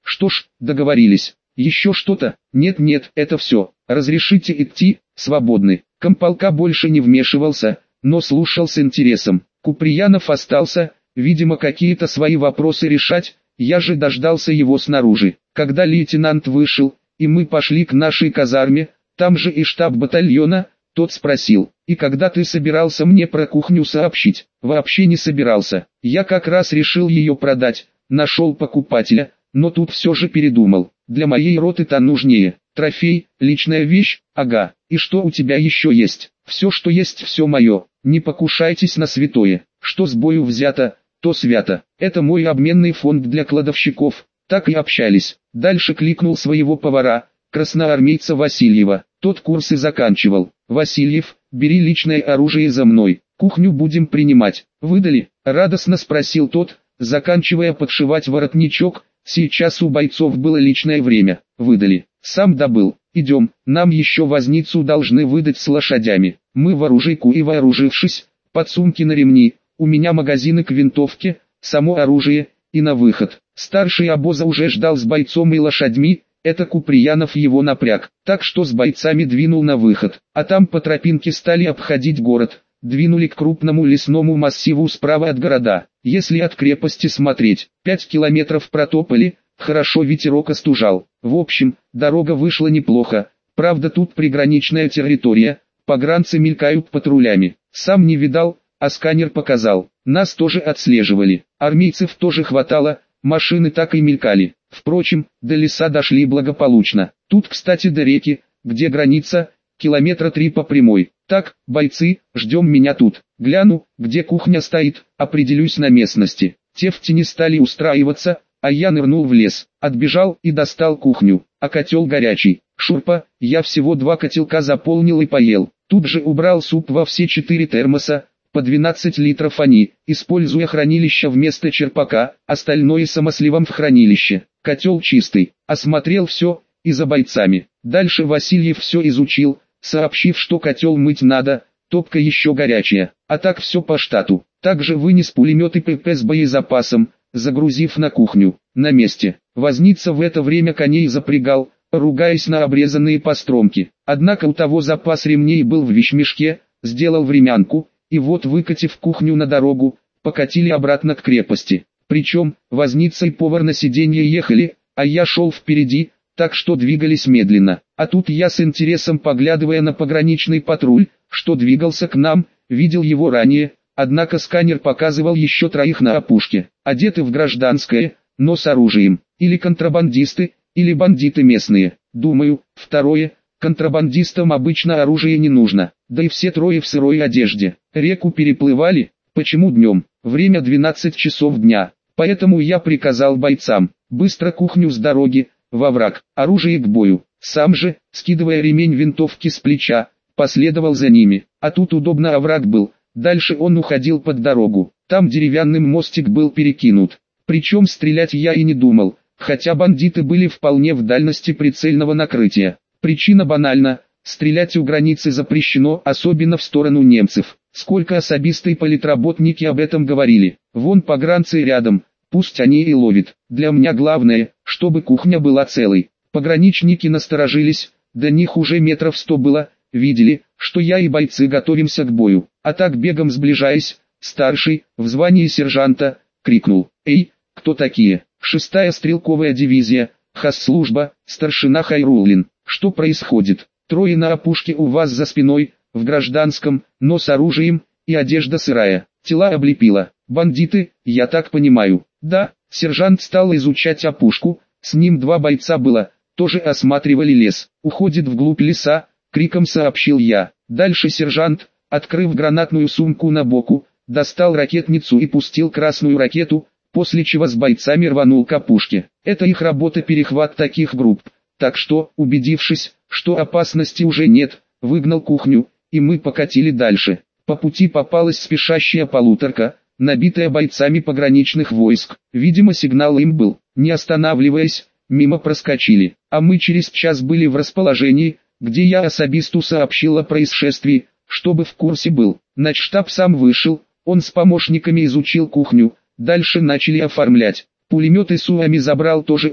Что ж, договорились. Еще что-то? Нет, это все. Разрешите идти, свободны. Комполка больше не вмешивался, но слушал с интересом. Куприянов остался, видимо, какие-то свои вопросы решать. Я же дождался его снаружи. Когда лейтенант вышел, и мы пошли к нашей казарме, там же и штаб батальона, тот спросил: «И когда ты собирался мне про кухню сообщить?» «Вообще не собирался. Я как раз решил ее продать, нашел покупателя, но тут все же передумал. Для моей роты-то нужнее. Трофей, личная вещь, ага. И что у тебя еще есть?» «Все, что есть, все мое. Не покушайтесь на святое. Что с бою взято, то свято. Это мой обменный фонд для кладовщиков». Так и общались. Дальше кликнул своего повара, красноармейца Васильева. Тот курсы заканчивал. «Васильев, бери личное оружие за мной. Кухню будем принимать». «Выдали?» — радостно спросил тот, заканчивая подшивать воротничок. Сейчас у бойцов было личное время. «Выдали. Сам добыл. Идем, нам еще возницу должны выдать с лошадями». Мы в оружейку и вооружившись, подсумки на ремни, у меня магазины к винтовке, само оружие, и на выход. Старший обоза уже ждал с бойцом и лошадьми, это Куприянов его напряг, так что с бойцами двинул на выход, а там по тропинке стали обходить город, двинули к крупному лесному массиву справа от города. Если от крепости смотреть, 5 километров протопали, хорошо ветерок остужал. В общем, дорога вышла неплохо, правда тут приграничная территория, погранцы мелькают патрулями. Сам не видал, а сканер показал. Нас тоже отслеживали, армейцев тоже хватало, машины так и мелькали. Впрочем, до леса дошли благополучно. Тут, кстати, до реки, где граница, километра 3 по прямой. Так, бойцы, ждем меня тут. Гляну, где кухня стоит, определюсь на местности. Те в тени стали устраиваться, а я нырнул в лес, отбежал и достал кухню. А котел горячий. Шурпа, я всего 2 котелка заполнил и поел. Тут же убрал суп во все 4 термоса, по 12 литров они, используя хранилище вместо черпака, остальное самосливом в хранилище. Котел чистый, осмотрел все, и за бойцами. Дальше Васильев все изучил, сообщив, что котел мыть надо, топка еще горячая, а так все по штату. Также вынес пулемет и ПП с боезапасом, загрузив на кухню. На месте. Возница в это время коней запрягал, ругаясь на обрезанные постромки. Однако у того запас ремней был в вещмешке, сделал времянку, и вот, выкатив кухню на дорогу, покатили обратно к крепости. Причем, возница и повар на сиденье ехали, а я шел впереди, так что двигались медленно. А тут я с интересом, поглядывая на пограничный патруль, что двигался к нам, видел его ранее, однако сканер показывал еще 3 на опушке, одеты в гражданское, но с оружием. Или контрабандисты, или бандиты местные. Думаю, второе. Контрабандистам обычно оружие не нужно, да и все 3 в сырой одежде. Реку переплывали. Почему днем? Время 12 часов дня. Поэтому я приказал бойцам: быстро кухню с дороги, во враг, оружие к бою. Сам же, скидывая ремень винтовки с плеча, последовал за ними. А тут удобно овраг был, дальше он уходил под дорогу. Там деревянным мостик был перекинут. Причем стрелять я и не думал, хотя бандиты были вполне в дальности прицельного накрытия. Причина банальна: стрелять у границы запрещено, особенно в сторону немцев. Сколько особисты и политработники об этом говорили. Вон погранцы рядом, пусть они и ловят. Для меня главное, чтобы кухня была целой. Пограничники насторожились, до них уже метров 100 было, видели, что я и бойцы готовимся к бою. А так, бегом сближаясь, старший, в звании сержанта, крикнул: «Эй, кто такие?» «6-я стрелковая дивизия, хозслужба, старшина Хайруллин». «Что происходит? 3 на опушке у вас за спиной, в гражданском, но с оружием, и одежда сырая, тела облепила. Бандиты, я так понимаю?» «Да». Сержант стал изучать опушку, с ним 2 бойца было, тоже осматривали лес. «Уходит вглубь леса», — криком сообщил я. Дальше сержант, открыв гранатную сумку на боку, достал ракетницу и пустил красную ракету, после чего с бойцами рванул к опушке. Это их работа, перехват таких групп. Так что, убедившись, что опасности уже нет, выгнал кухню, и мы покатили дальше. По пути попалась спешащая полуторка, набитая бойцами пограничных войск. Видимо, сигнал им был. Не останавливаясь, мимо проскочили. А мы через час были в расположении, где я особисту сообщил о происшествии, чтобы в курсе был. Начштаб сам вышел, он с помощниками изучил кухню, дальше начали оформлять. Пулеметы с УАМи забрал тоже он.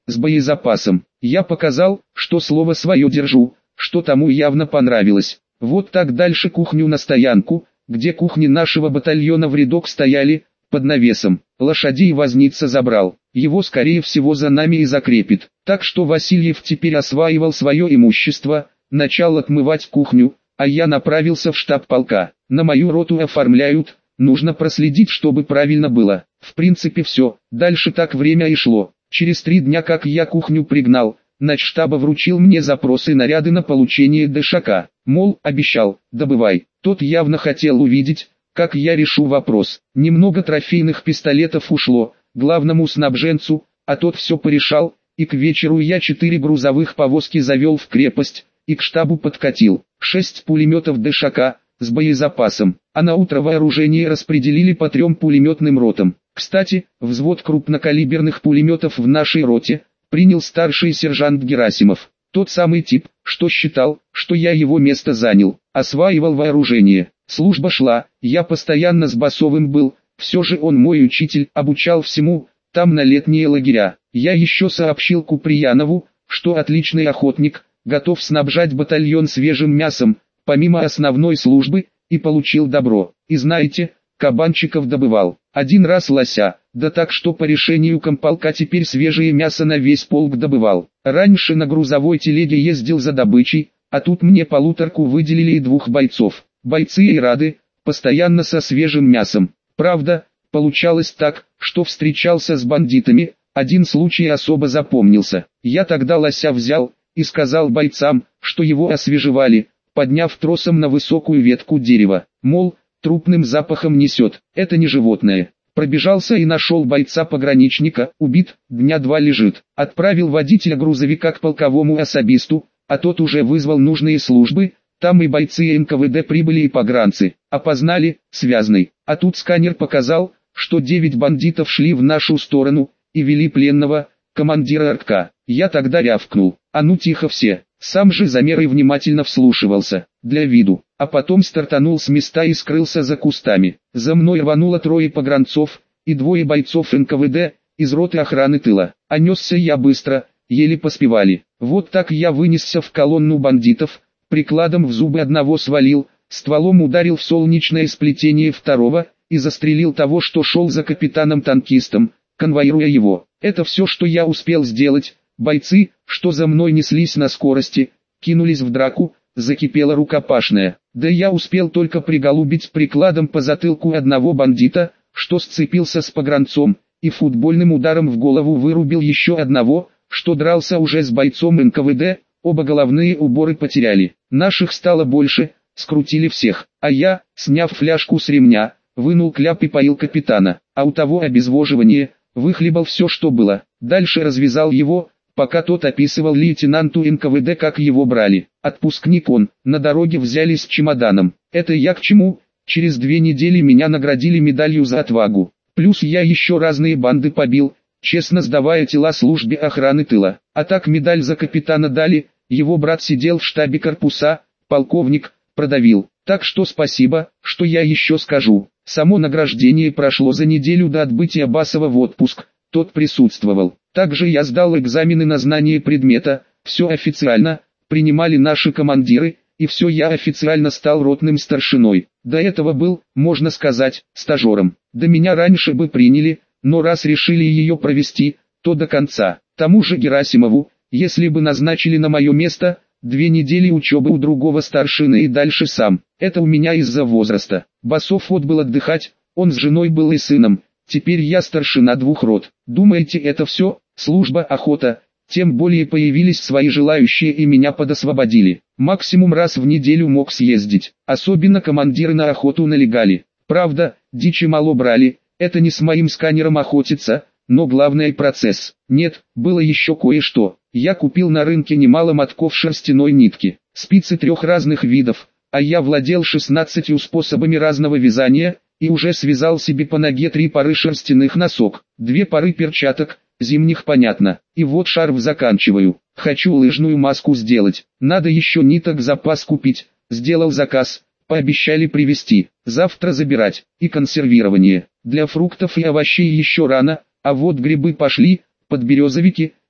с боезапасом. Я показал, что слово свое держу, что тому явно понравилось. Вот так дальше кухню на стоянку, где кухни нашего батальона в рядок стояли, под навесом. Лошадей возница забрал, его скорее всего за нами и закрепит. Так что Васильев теперь осваивал свое имущество, начал отмывать кухню, а я направился в штаб полка. На мою роту оформляют, нужно проследить, чтобы правильно было. В принципе все, дальше так время и шло. Через 3 дня как я кухню пригнал, начштаба вручил мне запросы и наряды на получение ДШК. Мол, обещал, добывай. Тот явно хотел увидеть, как я решу вопрос. Немного трофейных пистолетов ушло, главному снабженцу, а тот все порешал, и к вечеру я 4 грузовых повозки завел в крепость, и к штабу подкатил. 6 пулеметов ДШК, с боезапасом, а на утро вооружение распределили по 3 пулеметным ротам. Кстати, взвод крупнокалиберных пулеметов в нашей роте принял старший сержант Герасимов. Тот самый тип, что считал, что я его место занял, осваивал вооружение. Служба шла, я постоянно с Басовым был, все же он мой учитель, обучал всему, там на летние лагеря. Я еще сообщил Куприянову, что отличный охотник, готов снабжать батальон свежим мясом, помимо основной службы, и получил добро. И знаете, кабанчиков добывал. 1 раз лося, да так что по решению комполка теперь свежее мясо на весь полк добывал. Раньше на грузовой телеге ездил за добычей, а тут мне полуторку выделили и 2 бойцов. Бойцы и рады, постоянно со свежим мясом. Правда, получалось так, что встречался с бандитами, один случай особо запомнился. Я тогда лося взял и сказал бойцам, что его освежевали, подняв тросом на высокую ветку дерева. Мол, трупным запахом несет, это не животное. Пробежался и нашел бойца-пограничника, убит, 2 дня лежит. Отправил водителя грузовика к полковому особисту, а тот уже вызвал нужные службы, там и бойцы НКВД прибыли и погранцы. Опознали, связный. А тут сканер показал, что 9 бандитов шли в нашу сторону, и вели пленного, командира РК. Я тогда рявкнул, а ну тихо все. Сам же замер и внимательно вслушивался, для виду, а потом стартанул с места и скрылся за кустами. За мной рвануло 3 погранцов, и 2 бойцов НКВД, из роты охраны тыла. А несся я быстро, еле поспевали. Вот так я вынесся в колонну бандитов, прикладом в зубы одного свалил, стволом ударил в солнечное сплетение второго, и застрелил того, что шел за капитаном-танкистом, конвоируя его. Это все, что я успел сделать. Бойцы, что за мной неслись на скорости, кинулись в драку, закипела рукопашная. Да я успел только приголубить прикладом по затылку одного бандита, что сцепился с погранцом, и футбольным ударом в голову вырубил еще одного, что дрался уже с бойцом НКВД, оба головные уборы потеряли. Наших стало больше, скрутили всех, а я, сняв фляжку с ремня, вынул кляп и поил капитана, а у того обезвоживание, выхлебал все, что было. Дальше развязал его, пока тот описывал лейтенанту НКВД, как его брали. Отпускник он, на дороге взяли с чемоданом. Это я к чему? Через 2 недели меня наградили медалью за отвагу. Плюс я еще разные банды побил, честно сдавая тела службе охраны тыла. А так медаль за капитана дали, его брат сидел в штабе корпуса, полковник, продавил. Так что спасибо, что я еще скажу. Само награждение прошло за неделю до отбытия Басова в отпуск, тот присутствовал. Также я сдал экзамены на знание предмета, все официально, принимали наши командиры, и все я официально стал ротным старшиной. До этого был, можно сказать, стажером. Да меня раньше бы приняли, но раз решили ее провести, то до конца. Тому же Герасимову, если бы назначили на мое место, 2 недели учебы у другого старшины и дальше сам. Это у меня из-за возраста. Басов отбыл отдыхать, он с женой был и сыном. Теперь я старшина 2 рот. Думаете, это все? Служба, охота. Тем более появились свои желающие и меня подосвободили. Максимум раз в неделю мог съездить. Особенно командиры на охоту налегали. Правда, дичи мало брали. Это не с моим сканером охотиться, но главный процесс. Нет, было еще кое-что. Я купил на рынке немало мотков шерстяной нитки. Спицы 3 разных видов, а я владел 16 способами разного вязания, и уже связал себе по ноге 3 пары шерстяных носок, 2 пары перчаток, зимних понятно, и вот шарф заканчиваю. Хочу лыжную маску сделать, надо еще ниток запас купить, сделал заказ, пообещали привезти, завтра забирать, и консервирование. Для фруктов и овощей еще рано, а вот грибы пошли, подберезовики,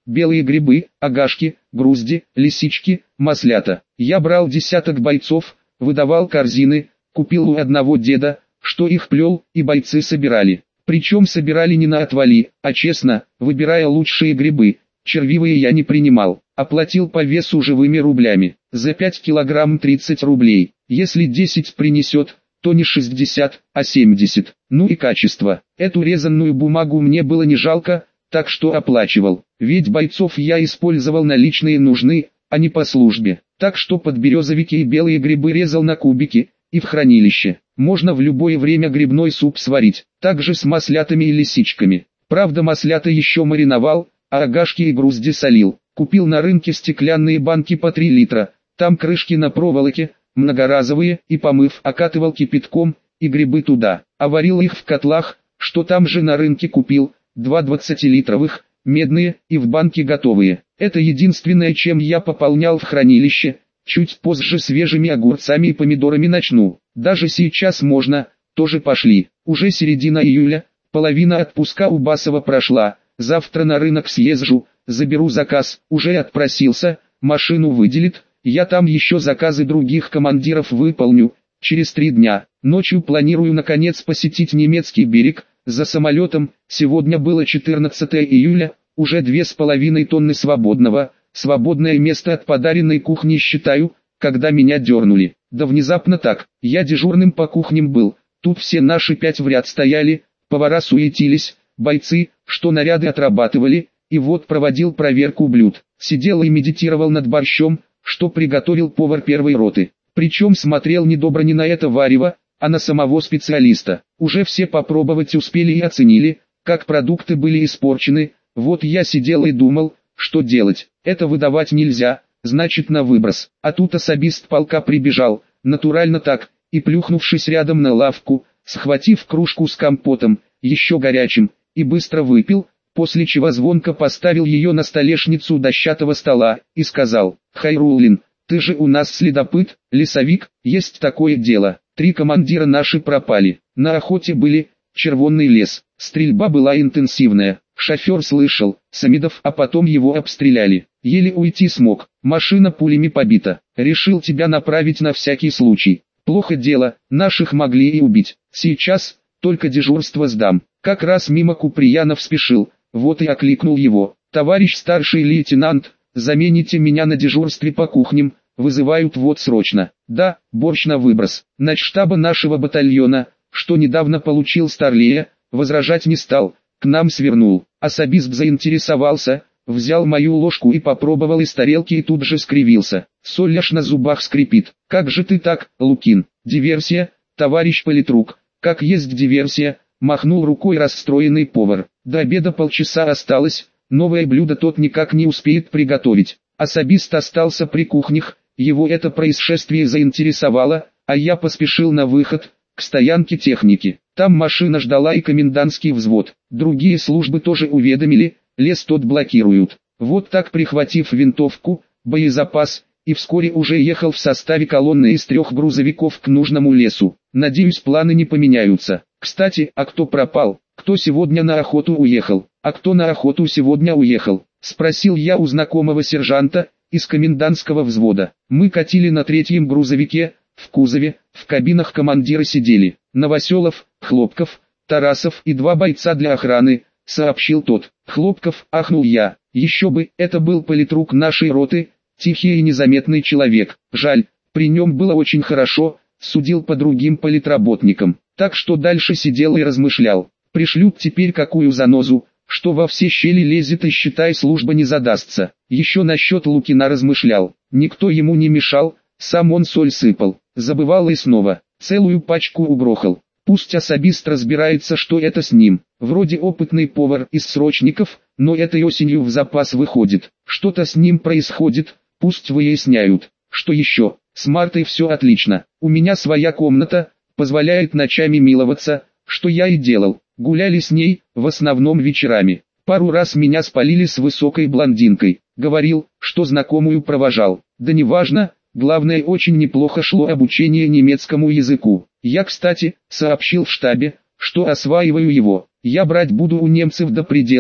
белые грибы, агашки, грузди, лисички, маслята. Я брал десяток бойцов, выдавал корзины, купил у одного деда, что их плел, и бойцы собирали. Причем собирали не на отвали, а честно, выбирая лучшие грибы. Червивые я не принимал, оплатил по весу живыми рублями. За 5 килограмм 30 рублей. Если 10 принесет, то не 60, а 70. Ну и качество. Эту резанную бумагу мне было не жалко, так что оплачивал. Ведь бойцов я использовал на личные нужды, а не по службе. Так что подберезовики и белые грибы резал на кубики, и в хранилище. Можно в любое время грибной суп сварить, также с маслятами и лисичками. Правда, маслята еще мариновал, а агашки и грузди солил. Купил на рынке стеклянные банки по 3 литра, там крышки на проволоке, многоразовые, и помыв, окатывал кипятком, и грибы туда, а варил их в котлах, что там же на рынке купил, 2 20-литровых, медные, и в банке готовые. Это единственное, чем я пополнял в хранилище. Чуть позже свежими огурцами и помидорами начну. Даже сейчас можно, тоже пошли. Уже середина июля, половина отпуска у Басова прошла. Завтра на рынок съезжу, заберу заказ, уже отпросился, машину выделит. Я там еще заказы других командиров выполню. Через 3 дня, ночью планирую наконец посетить немецкий берег. За самолетом, сегодня было 14 июля, уже 2,5 тонны свободного. Свободное место от подаренной кухни считаю, когда меня дернули. Да внезапно так, я дежурным по кухням был, тут все наши 5 в ряд стояли, повара суетились, бойцы, что наряды отрабатывали, и вот проводил проверку блюд. Сидел и медитировал над борщом, что приготовил повар первой роты. Причем смотрел недобро не на это варево, а на самого специалиста. Уже все попробовать успели и оценили, как продукты были испорчены. Вот я сидел и думал, что делать. Это выдавать нельзя, значит на выброс. А тут особист полка прибежал, натурально так, и плюхнувшись рядом на лавку, схватив кружку с компотом, еще горячим, и быстро выпил, после чего звонко поставил ее на столешницу дощатого стола, и сказал: «Хайруллин, ты же у нас следопыт, лесовик, есть такое дело. 3 командира наши пропали, на охоте были, Червонный лес, стрельба была интенсивная, шофер слышал, Самидов, а потом его обстреляли, еле уйти смог, машина пулями побита, решил тебя направить на всякий случай. Плохо дело, наших могли и убить, сейчас, только дежурство сдам». Как раз мимо Куприянов спешил, вот и окликнул его: «Товарищ старший лейтенант, замените меня на дежурстве по кухням, вызывают вот срочно». «Да, борщ на выброс». Начштаба нашего батальона, что недавно получил Старлея, возражать не стал, к нам свернул. Особист заинтересовался, взял мою ложку и попробовал из тарелки и тут же скривился. Соль аж на зубах скрипит. «Как же ты так, Лукин? Диверсия, товарищ политрук». «Как есть диверсия», махнул рукой расстроенный повар. «До обеда полчаса осталось, новое блюдо тот никак не успеет приготовить». Особист остался при кухнях, его это происшествие заинтересовало, а я поспешил на выход, к стоянке техники. Там машина ждала и комендантский взвод. Другие службы тоже уведомили, лес тот блокируют. Вот так, прихватив винтовку, боезапас, и вскоре уже ехал в составе колонны из 3 грузовиков к нужному лесу. Надеюсь, планы не поменяются. Кстати, а кто пропал? Кто сегодня на охоту уехал? А кто на охоту сегодня уехал? Спросил я у знакомого сержанта из комендантского взвода. Мы катили на 3-м грузовике, в кузове, в кабинах командиры сидели Новоселов, Хлопков, Тарасов и 2 бойца для охраны, сообщил тот. Хлопков, ахнул я, еще бы, это был политрук нашей роты, тихий и незаметный человек. Жаль, при нем было очень хорошо, судил по другим политработникам, так что дальше сидел и размышлял. Пришлют теперь какую занозу, что во все щели лезет и считай служба не задастся. Еще насчет Лукина размышлял, никто ему не мешал, сам он соль сыпал, забывал и снова, целую пачку угрохал. Пусть особист разбирается, что это с ним, вроде опытный повар из срочников, но этой осенью в запас выходит. Что-то с ним происходит, пусть выясняют. Что еще? С Мартой все отлично, у меня своя комната, позволяет ночами миловаться, что я и делал. Гуляли с ней, в основном вечерами. Пару раз меня спалили с высокой блондинкой. Говорил, что знакомую провожал. Да неважно, главное, очень неплохо шло обучение немецкому языку. Я, кстати, сообщил в штабе, что осваиваю его. Я брать буду у немцев до предела,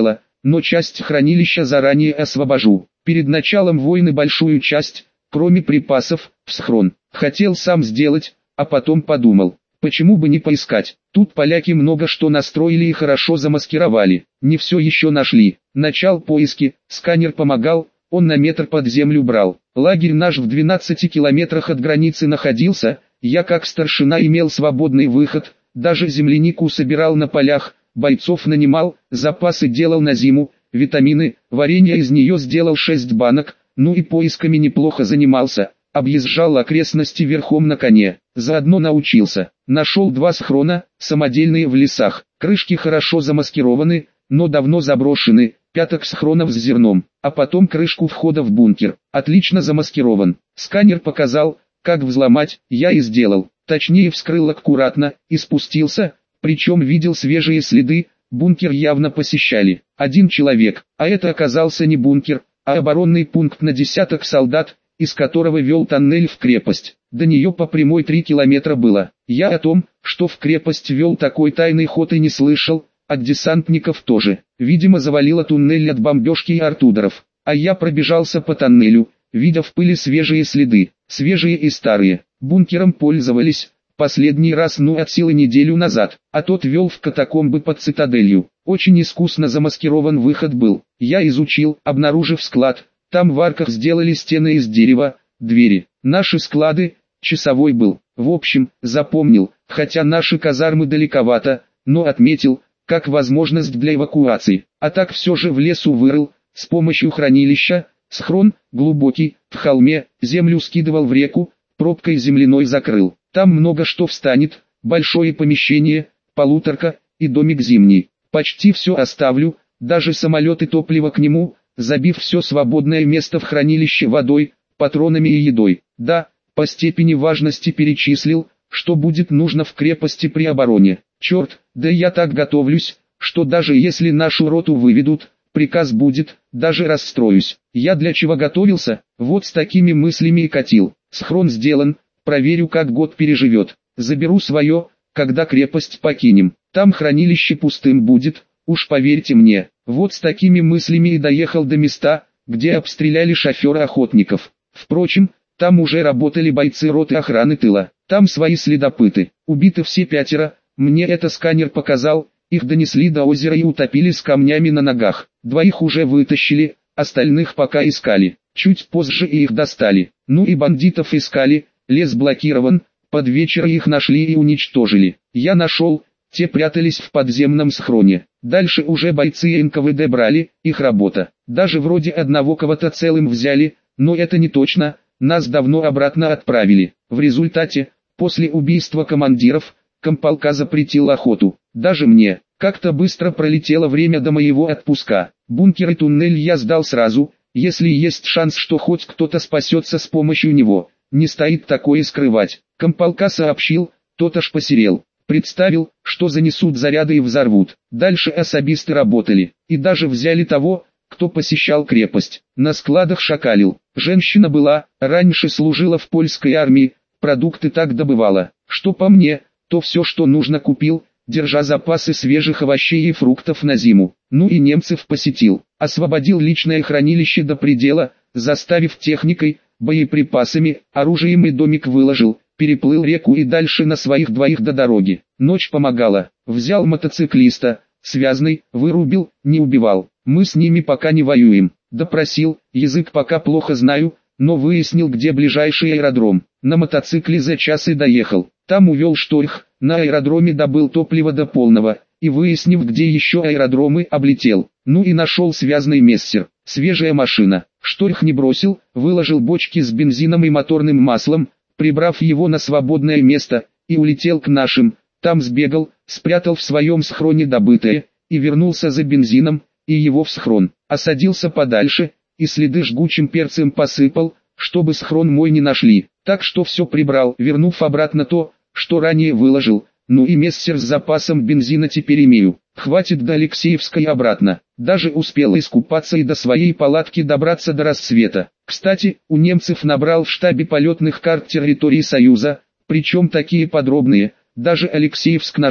но часть хранилища заранее освобожу. Перед началом войны большую часть, кроме припасов, в схрон. Хотел сам сделать, а потом подумал, почему бы не поискать. Тут поляки много что настроили и хорошо замаскировали. Не все еще нашли. Начал поиски, сканер помогал, он на метр под землю брал. Лагерь наш в 12 километрах от границы находился, я как старшина имел свободный выход, даже землянику собирал на полях, бойцов нанимал, запасы делал на зиму, витамины, варенье из нее сделал 6 банок, ну и поисками неплохо занимался, объезжал окрестности верхом на коне, заодно научился. Нашел 2 схрона, самодельные в лесах, крышки хорошо замаскированы, но давно заброшены, 5 схронов с зерном, а потом крышку входа в бункер, отлично замаскирован. Сканер показал, как взломать, я и сделал, точнее вскрыл аккуратно, и спустился, причем видел свежие следы, бункер явно посещали. 1 человек, а это оказался не бункер, а оборонный пункт на десяток солдат, из которого вел тоннель в крепость. До нее по прямой 3 километра было. Я о том, что в крепость вел такой тайный ход и не слышал, от десантников тоже. Видимо завалило туннель от бомбежки и артудеров. А я пробежался по тоннелю, видя в пыли свежие следы, свежие и старые. Бункером пользовались, последний раз от силы неделю назад, а тот вел в катакомбы под цитаделью. Очень искусно замаскирован выход был. Я изучил, обнаружив склад, там в арках сделали стены из дерева, двери. Наши склады, часовой был. В общем, запомнил, хотя наши казармы далековато, но отметил, как возможность для эвакуации. А так все же в лесу вырыл, с помощью хранилища, схрон, глубокий, в холме, землю скидывал в реку, пробкой земляной закрыл. Там много что встанет, большое помещение, полуторка и домик зимний. Почти все оставлю, даже самолет и топливо к нему, забив все свободное место в хранилище водой, патронами и едой. Да, по степени важности перечислил, что будет нужно в крепости при обороне. Черт, да я так готовлюсь, что даже если нашу роту выведут, приказ будет, даже расстроюсь. Я для чего готовился, вот с такими мыслями и катил. Схрон сделан, проверю как год переживет. Заберу свое, когда крепость покинем. Там хранилище пустым будет, уж поверьте мне. Вот с такими мыслями и доехал до места, где обстреляли шофера охотников. Впрочем, там уже работали бойцы роты охраны тыла. Там свои следопыты. Убиты все 5, мне это сканер показал, их донесли до озера и утопили с камнями на ногах. 2 уже вытащили, остальных пока искали. Чуть позже и их достали. Ну и бандитов искали, лес блокирован, под вечер их нашли и уничтожили. Я нашел, те прятались в подземном схроне. Дальше уже бойцы НКВД брали, их работа. Даже вроде одного кого-то целым взяли, но это не точно, нас давно обратно отправили. В результате, после убийства командиров, комполка запретил охоту. Даже мне, как-то быстро пролетело время до моего отпуска. Бункер и туннель я сдал сразу, если есть шанс, что хоть кто-то спасется с помощью него. Не стоит такое скрывать. Комполка сообщил, тот аж посерел. Представил, что занесут заряды и взорвут. Дальше особисты работали, и даже взяли того, кто посещал крепость. На складах шакалил. Женщина была, раньше служила в польской армии, продукты так добывала. Что по мне, то все, что нужно, купил, держа запасы свежих овощей и фруктов на зиму. Ну и немцев посетил. Освободил личное хранилище до предела, заставив техникой, боеприпасами, оружием и домик выложил. Переплыл реку и дальше на своих 2 до дороги. Ночь помогала. Взял мотоциклиста, связный, вырубил, не убивал. Мы с ними пока не воюем. Допросил, язык пока плохо знаю, но выяснил, где ближайший аэродром. На мотоцикле за час и доехал. Там увел шторх, на аэродроме добыл топливо до полного, и выяснив, где еще аэродромы, облетел. Ну и нашел связный мессер. Свежая машина. Шторх не бросил, выложил бочки с бензином и моторным маслом, прибрав его на свободное место, и улетел к нашим. Там сбегал, спрятал в своем схроне добытое, и вернулся за бензином, и его в схрон. Осадился подальше, и следы жгучим перцем посыпал, чтобы схрон мой не нашли. Так что все прибрал, вернув обратно то, что ранее выложил. Ну и мессер с запасом бензина теперь имею. Хватит до Алексеевской обратно. Даже успел искупаться и до своей палатки добраться до рассвета. Кстати, у немцев набрал в штабе полетных карт территории Союза, причем такие подробные, даже Алексеевск нашел,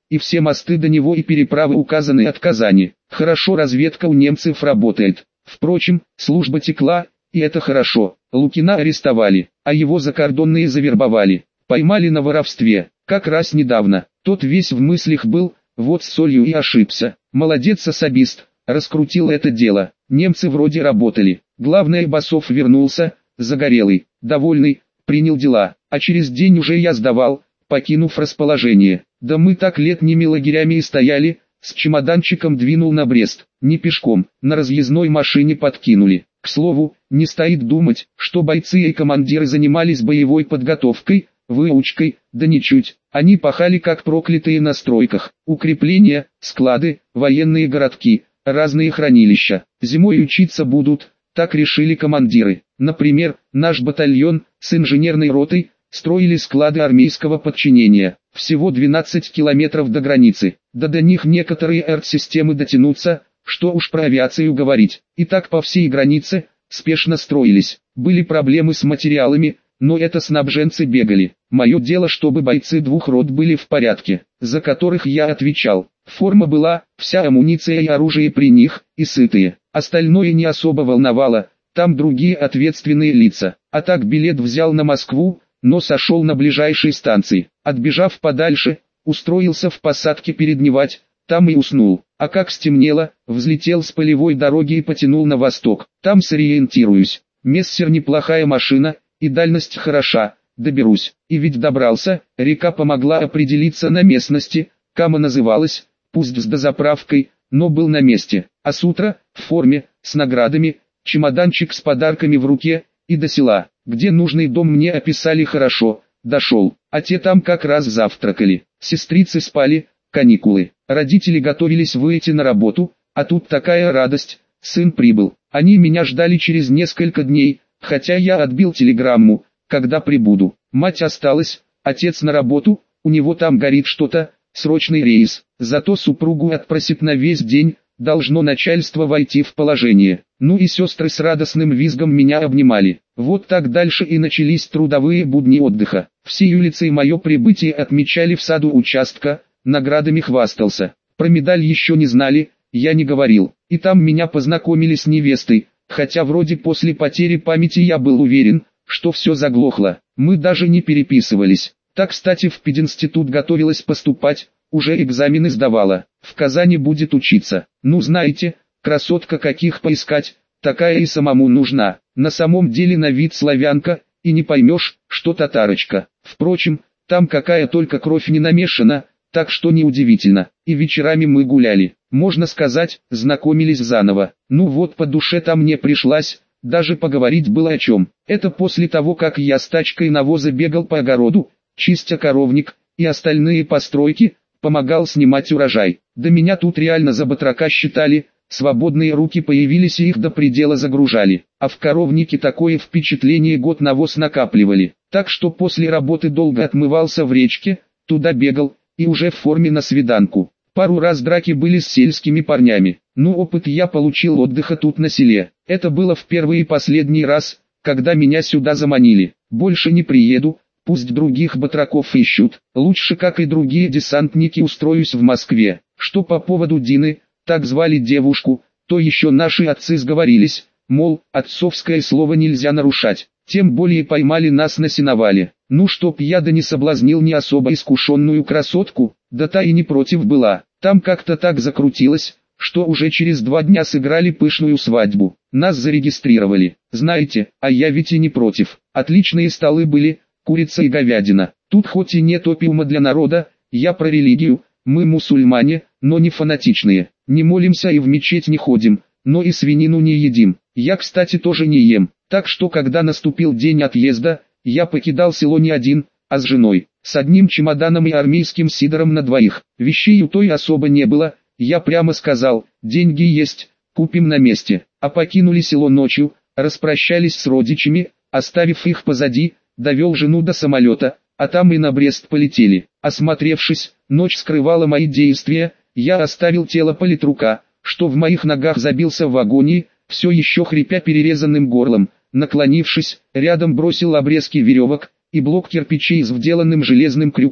и все мосты до него и переправы указаны от Казани. Хорошо разведка у немцев работает. Впрочем, служба текла, и это хорошо. Лукина арестовали, а его закордонные завербовали. Поймали на воровстве, как раз недавно. Тот весь в мыслях был, вот с солью и ошибся. Молодец особист, раскрутил это дело. Немцы вроде работали. Главное, Басов вернулся, загорелый, довольный, принял дела. А через день уже я сдавал, покинув расположение. Да мы так летними лагерями и стояли, с чемоданчиком двинул на Брест. Не пешком, на разъездной машине подкинули. К слову, не стоит думать, что бойцы и командиры занимались боевой подготовкой, выучкой, да ничуть. Они пахали как проклятые на стройках. Укрепления, склады, военные городки, разные хранилища. Зимой учиться будут, так решили командиры. Например, наш батальон с инженерной ротой строили склады армейского подчинения. Всего 12 километров до границы. Да до них некоторые РТ-системы дотянутся, что уж про авиацию говорить. И так по всей границе, спешно строились. Были проблемы с материалами, но это снабженцы бегали. Мое дело, чтобы бойцы двух рот были в порядке, за которых я отвечал. Форма была, вся амуниция и оружие при них, и сытые. Остальное не особо волновало, там другие ответственные лица. А так билет взял на Москву, но сошел на ближайшей станции. Отбежав подальше, устроился в посадке передневать, там и уснул. А как стемнело, взлетел с полевой дороги и потянул на восток. Там сориентируюсь. Мессер неплохая машина, и дальность хороша, доберусь. И ведь добрался, река помогла определиться на местности, Кама называлась, пусть с дозаправкой, но был на месте. А с утра, в форме, с наградами, чемоданчик с подарками в руке, и до села, где нужный дом мне описали хорошо, дошел. А те там как раз завтракали, сестрицы спали, каникулы. Родители готовились выйти на работу, а тут такая радость, сын прибыл. Они меня ждали через несколько дней, хотя я отбил телеграмму, когда прибуду. Мать осталась, отец на работу, у него там горит что-то, срочный рейс. Зато супругу отпросит на весь день, должно начальство войти в положение. Ну и сестры с радостным визгом меня обнимали. Вот так дальше и начались трудовые будни отдыха. Всей улицей мое прибытие отмечали в саду участка, наградами хвастался. Про медаль еще не знали, я не говорил. И там меня познакомили с невестой, хотя вроде после потери памяти я был уверен, что все заглохло. Мы даже не переписывались. Так, кстати, в пединститут готовилась поступать, уже экзамены сдавала. В Казани будет учиться. Ну знаете, красотка каких поискать, такая и самому нужна. На самом деле на вид славянка, и не поймешь, что татарочка. Впрочем, там какая только кровь не намешана, так что неудивительно. И вечерами мы гуляли, можно сказать, знакомились заново. Ну вот по душе там не пришлась, даже поговорить было о чем. Это после того, как я с тачкой навоза бегал по огороду, чистя коровник, и остальные постройки, помогал снимать урожай. Да меня тут реально за батрака считали, свободные руки появились и их до предела загружали. А в коровнике такое впечатление, год навоз накапливали. Так что после работы долго отмывался в речке, туда бегал, и уже в форме на свиданку. Пару раз драки были с сельскими парнями. Ну опыт я получил отдыха тут на селе. Это было в первый и последний раз, когда меня сюда заманили. Больше не приеду. Пусть других батраков ищут, лучше, как и другие десантники, устроюсь в Москве. Что по поводу Дины, так звали девушку, то еще наши отцы сговорились, мол, отцовское слово нельзя нарушать. Тем более поймали нас на сеновале. Ну чтоб я да не соблазнил не особо искушенную красотку, да та и не против была. Там как-то так закрутилось, что уже через 2 дня сыграли пышную свадьбу. Нас зарегистрировали. Знаете, а я ведь и не против. Отличные столы были. Курица и говядина. Тут хоть и нет опиума для народа, я про религию, мы мусульмане, но не фанатичные. Не молимся и в мечеть не ходим, но и свинину не едим. Я, кстати, тоже не ем. Так что когда наступил день отъезда, я покидал село не один, а с женой. С одним чемоданом и армейским сидором на двоих. Вещей у той особо не было, я прямо сказал, деньги есть, купим на месте. А покинули село ночью, распрощались с родичами, оставив их позади. Довел жену до самолета, а там и на Брест полетели. Осмотревшись, ночь скрывала мои действия, я оставил тело политрука, что в моих ногах забился в агонии, все еще хрипя перерезанным горлом. Наклонившись, рядом бросил обрезки веревок и блок кирпичей с вделанным железным крюком,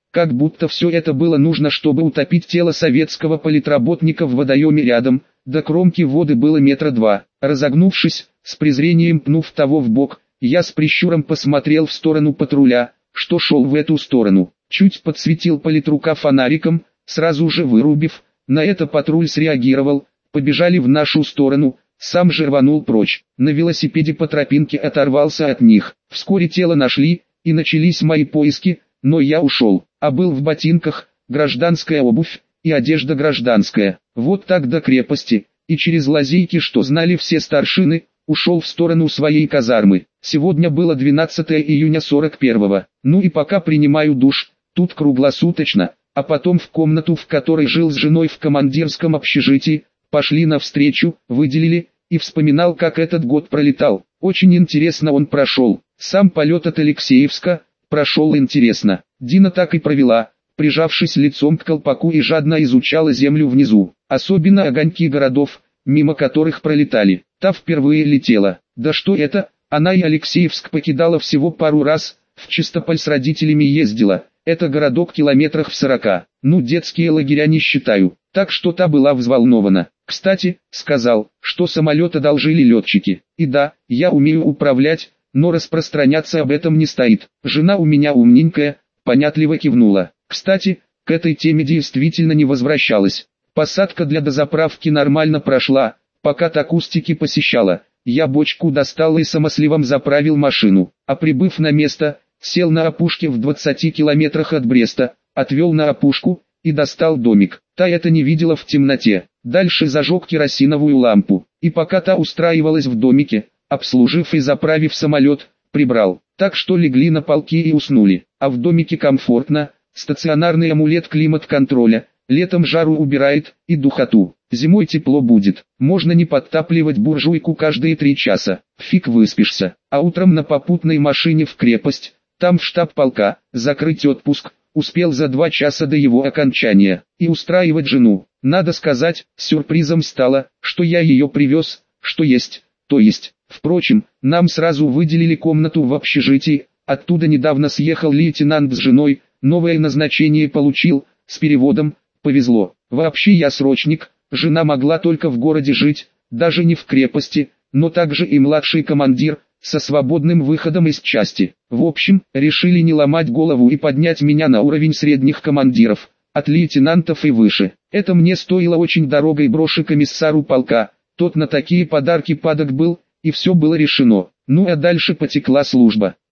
как будто все это было нужно, чтобы утопить тело советского политработника в водоеме рядом, до кромки воды было метра два. Разогнувшись, с презрением пнув того в бок, я с прищуром посмотрел в сторону патруля, что шел в эту сторону. Чуть подсветил политрука фонариком, сразу же вырубив. На это патруль среагировал, побежали в нашу сторону, сам же рванул прочь. На велосипеде по тропинке оторвался от них. Вскоре тело нашли, и начались мои поиски, но я ушел, а был в ботинках, гражданская обувь и одежда гражданская. Вот так до крепости, и через лазейки, что знали все старшины, ушел в сторону своей казармы. Сегодня было 12 июня 41-го. Ну и пока принимаю душ, тут круглосуточно, а потом в комнату, в которой жил с женой в командирском общежитии, пошли навстречу, выделили, и вспоминал, как этот год пролетал. Очень интересно он прошел. Сам полет от Алексеевска прошел интересно. Дина так и провела, прижавшись лицом к колпаку, и жадно изучала землю внизу. Особенно огоньки городов, мимо которых пролетали. Та впервые летела. Да что это, она и Алексеевск покидала всего пару раз, в Чистополь с родителями ездила. Это городок километрах в 40. Ну, детские лагеря не считаю. Так что та была взволнована. Кстати, сказал, что самолет одолжили летчики. И да, я умею управлять, но распространяться об этом не стоит. Жена у меня умненькая, понятливо кивнула. Кстати, к этой теме действительно не возвращалась. Посадка для дозаправки нормально прошла, пока та кустики посещала. Я бочку достал и самосливом заправил машину, а прибыв на место, сел на опушке в 20 километрах от Бреста, отвел на опушку и достал домик. Та это не видела в темноте. Дальше зажег керосиновую лампу, и пока та устраивалась в домике, обслужив и заправив самолет, прибрал. Так что легли на полки и уснули. А в домике комфортно, стационарный амулет климат-контроля, летом жару убирает и духоту. Зимой тепло будет. Можно не подтапливать буржуйку каждые 3 часа. Фиг выспишься. А утром на попутной машине в крепость, там в штаб полка, закрыть отпуск. Успел за 2 часа до его окончания. И устраивать жену. Надо сказать, сюрпризом стало, что я ее привез, что есть, то есть. Впрочем, нам сразу выделили комнату в общежитии. Оттуда недавно съехал лейтенант с женой, новое назначение получил, с переводом, повезло. Вообще я срочник, жена могла только в городе жить, даже не в крепости, но также и младший командир, со свободным выходом из части. В общем, решили не ломать голову и поднять меня на уровень средних командиров, от лейтенантов и выше. Это мне стоило очень дорого, и броши комиссару полка, тот на такие подарки падок был, и все было решено. Ну а дальше потекла служба.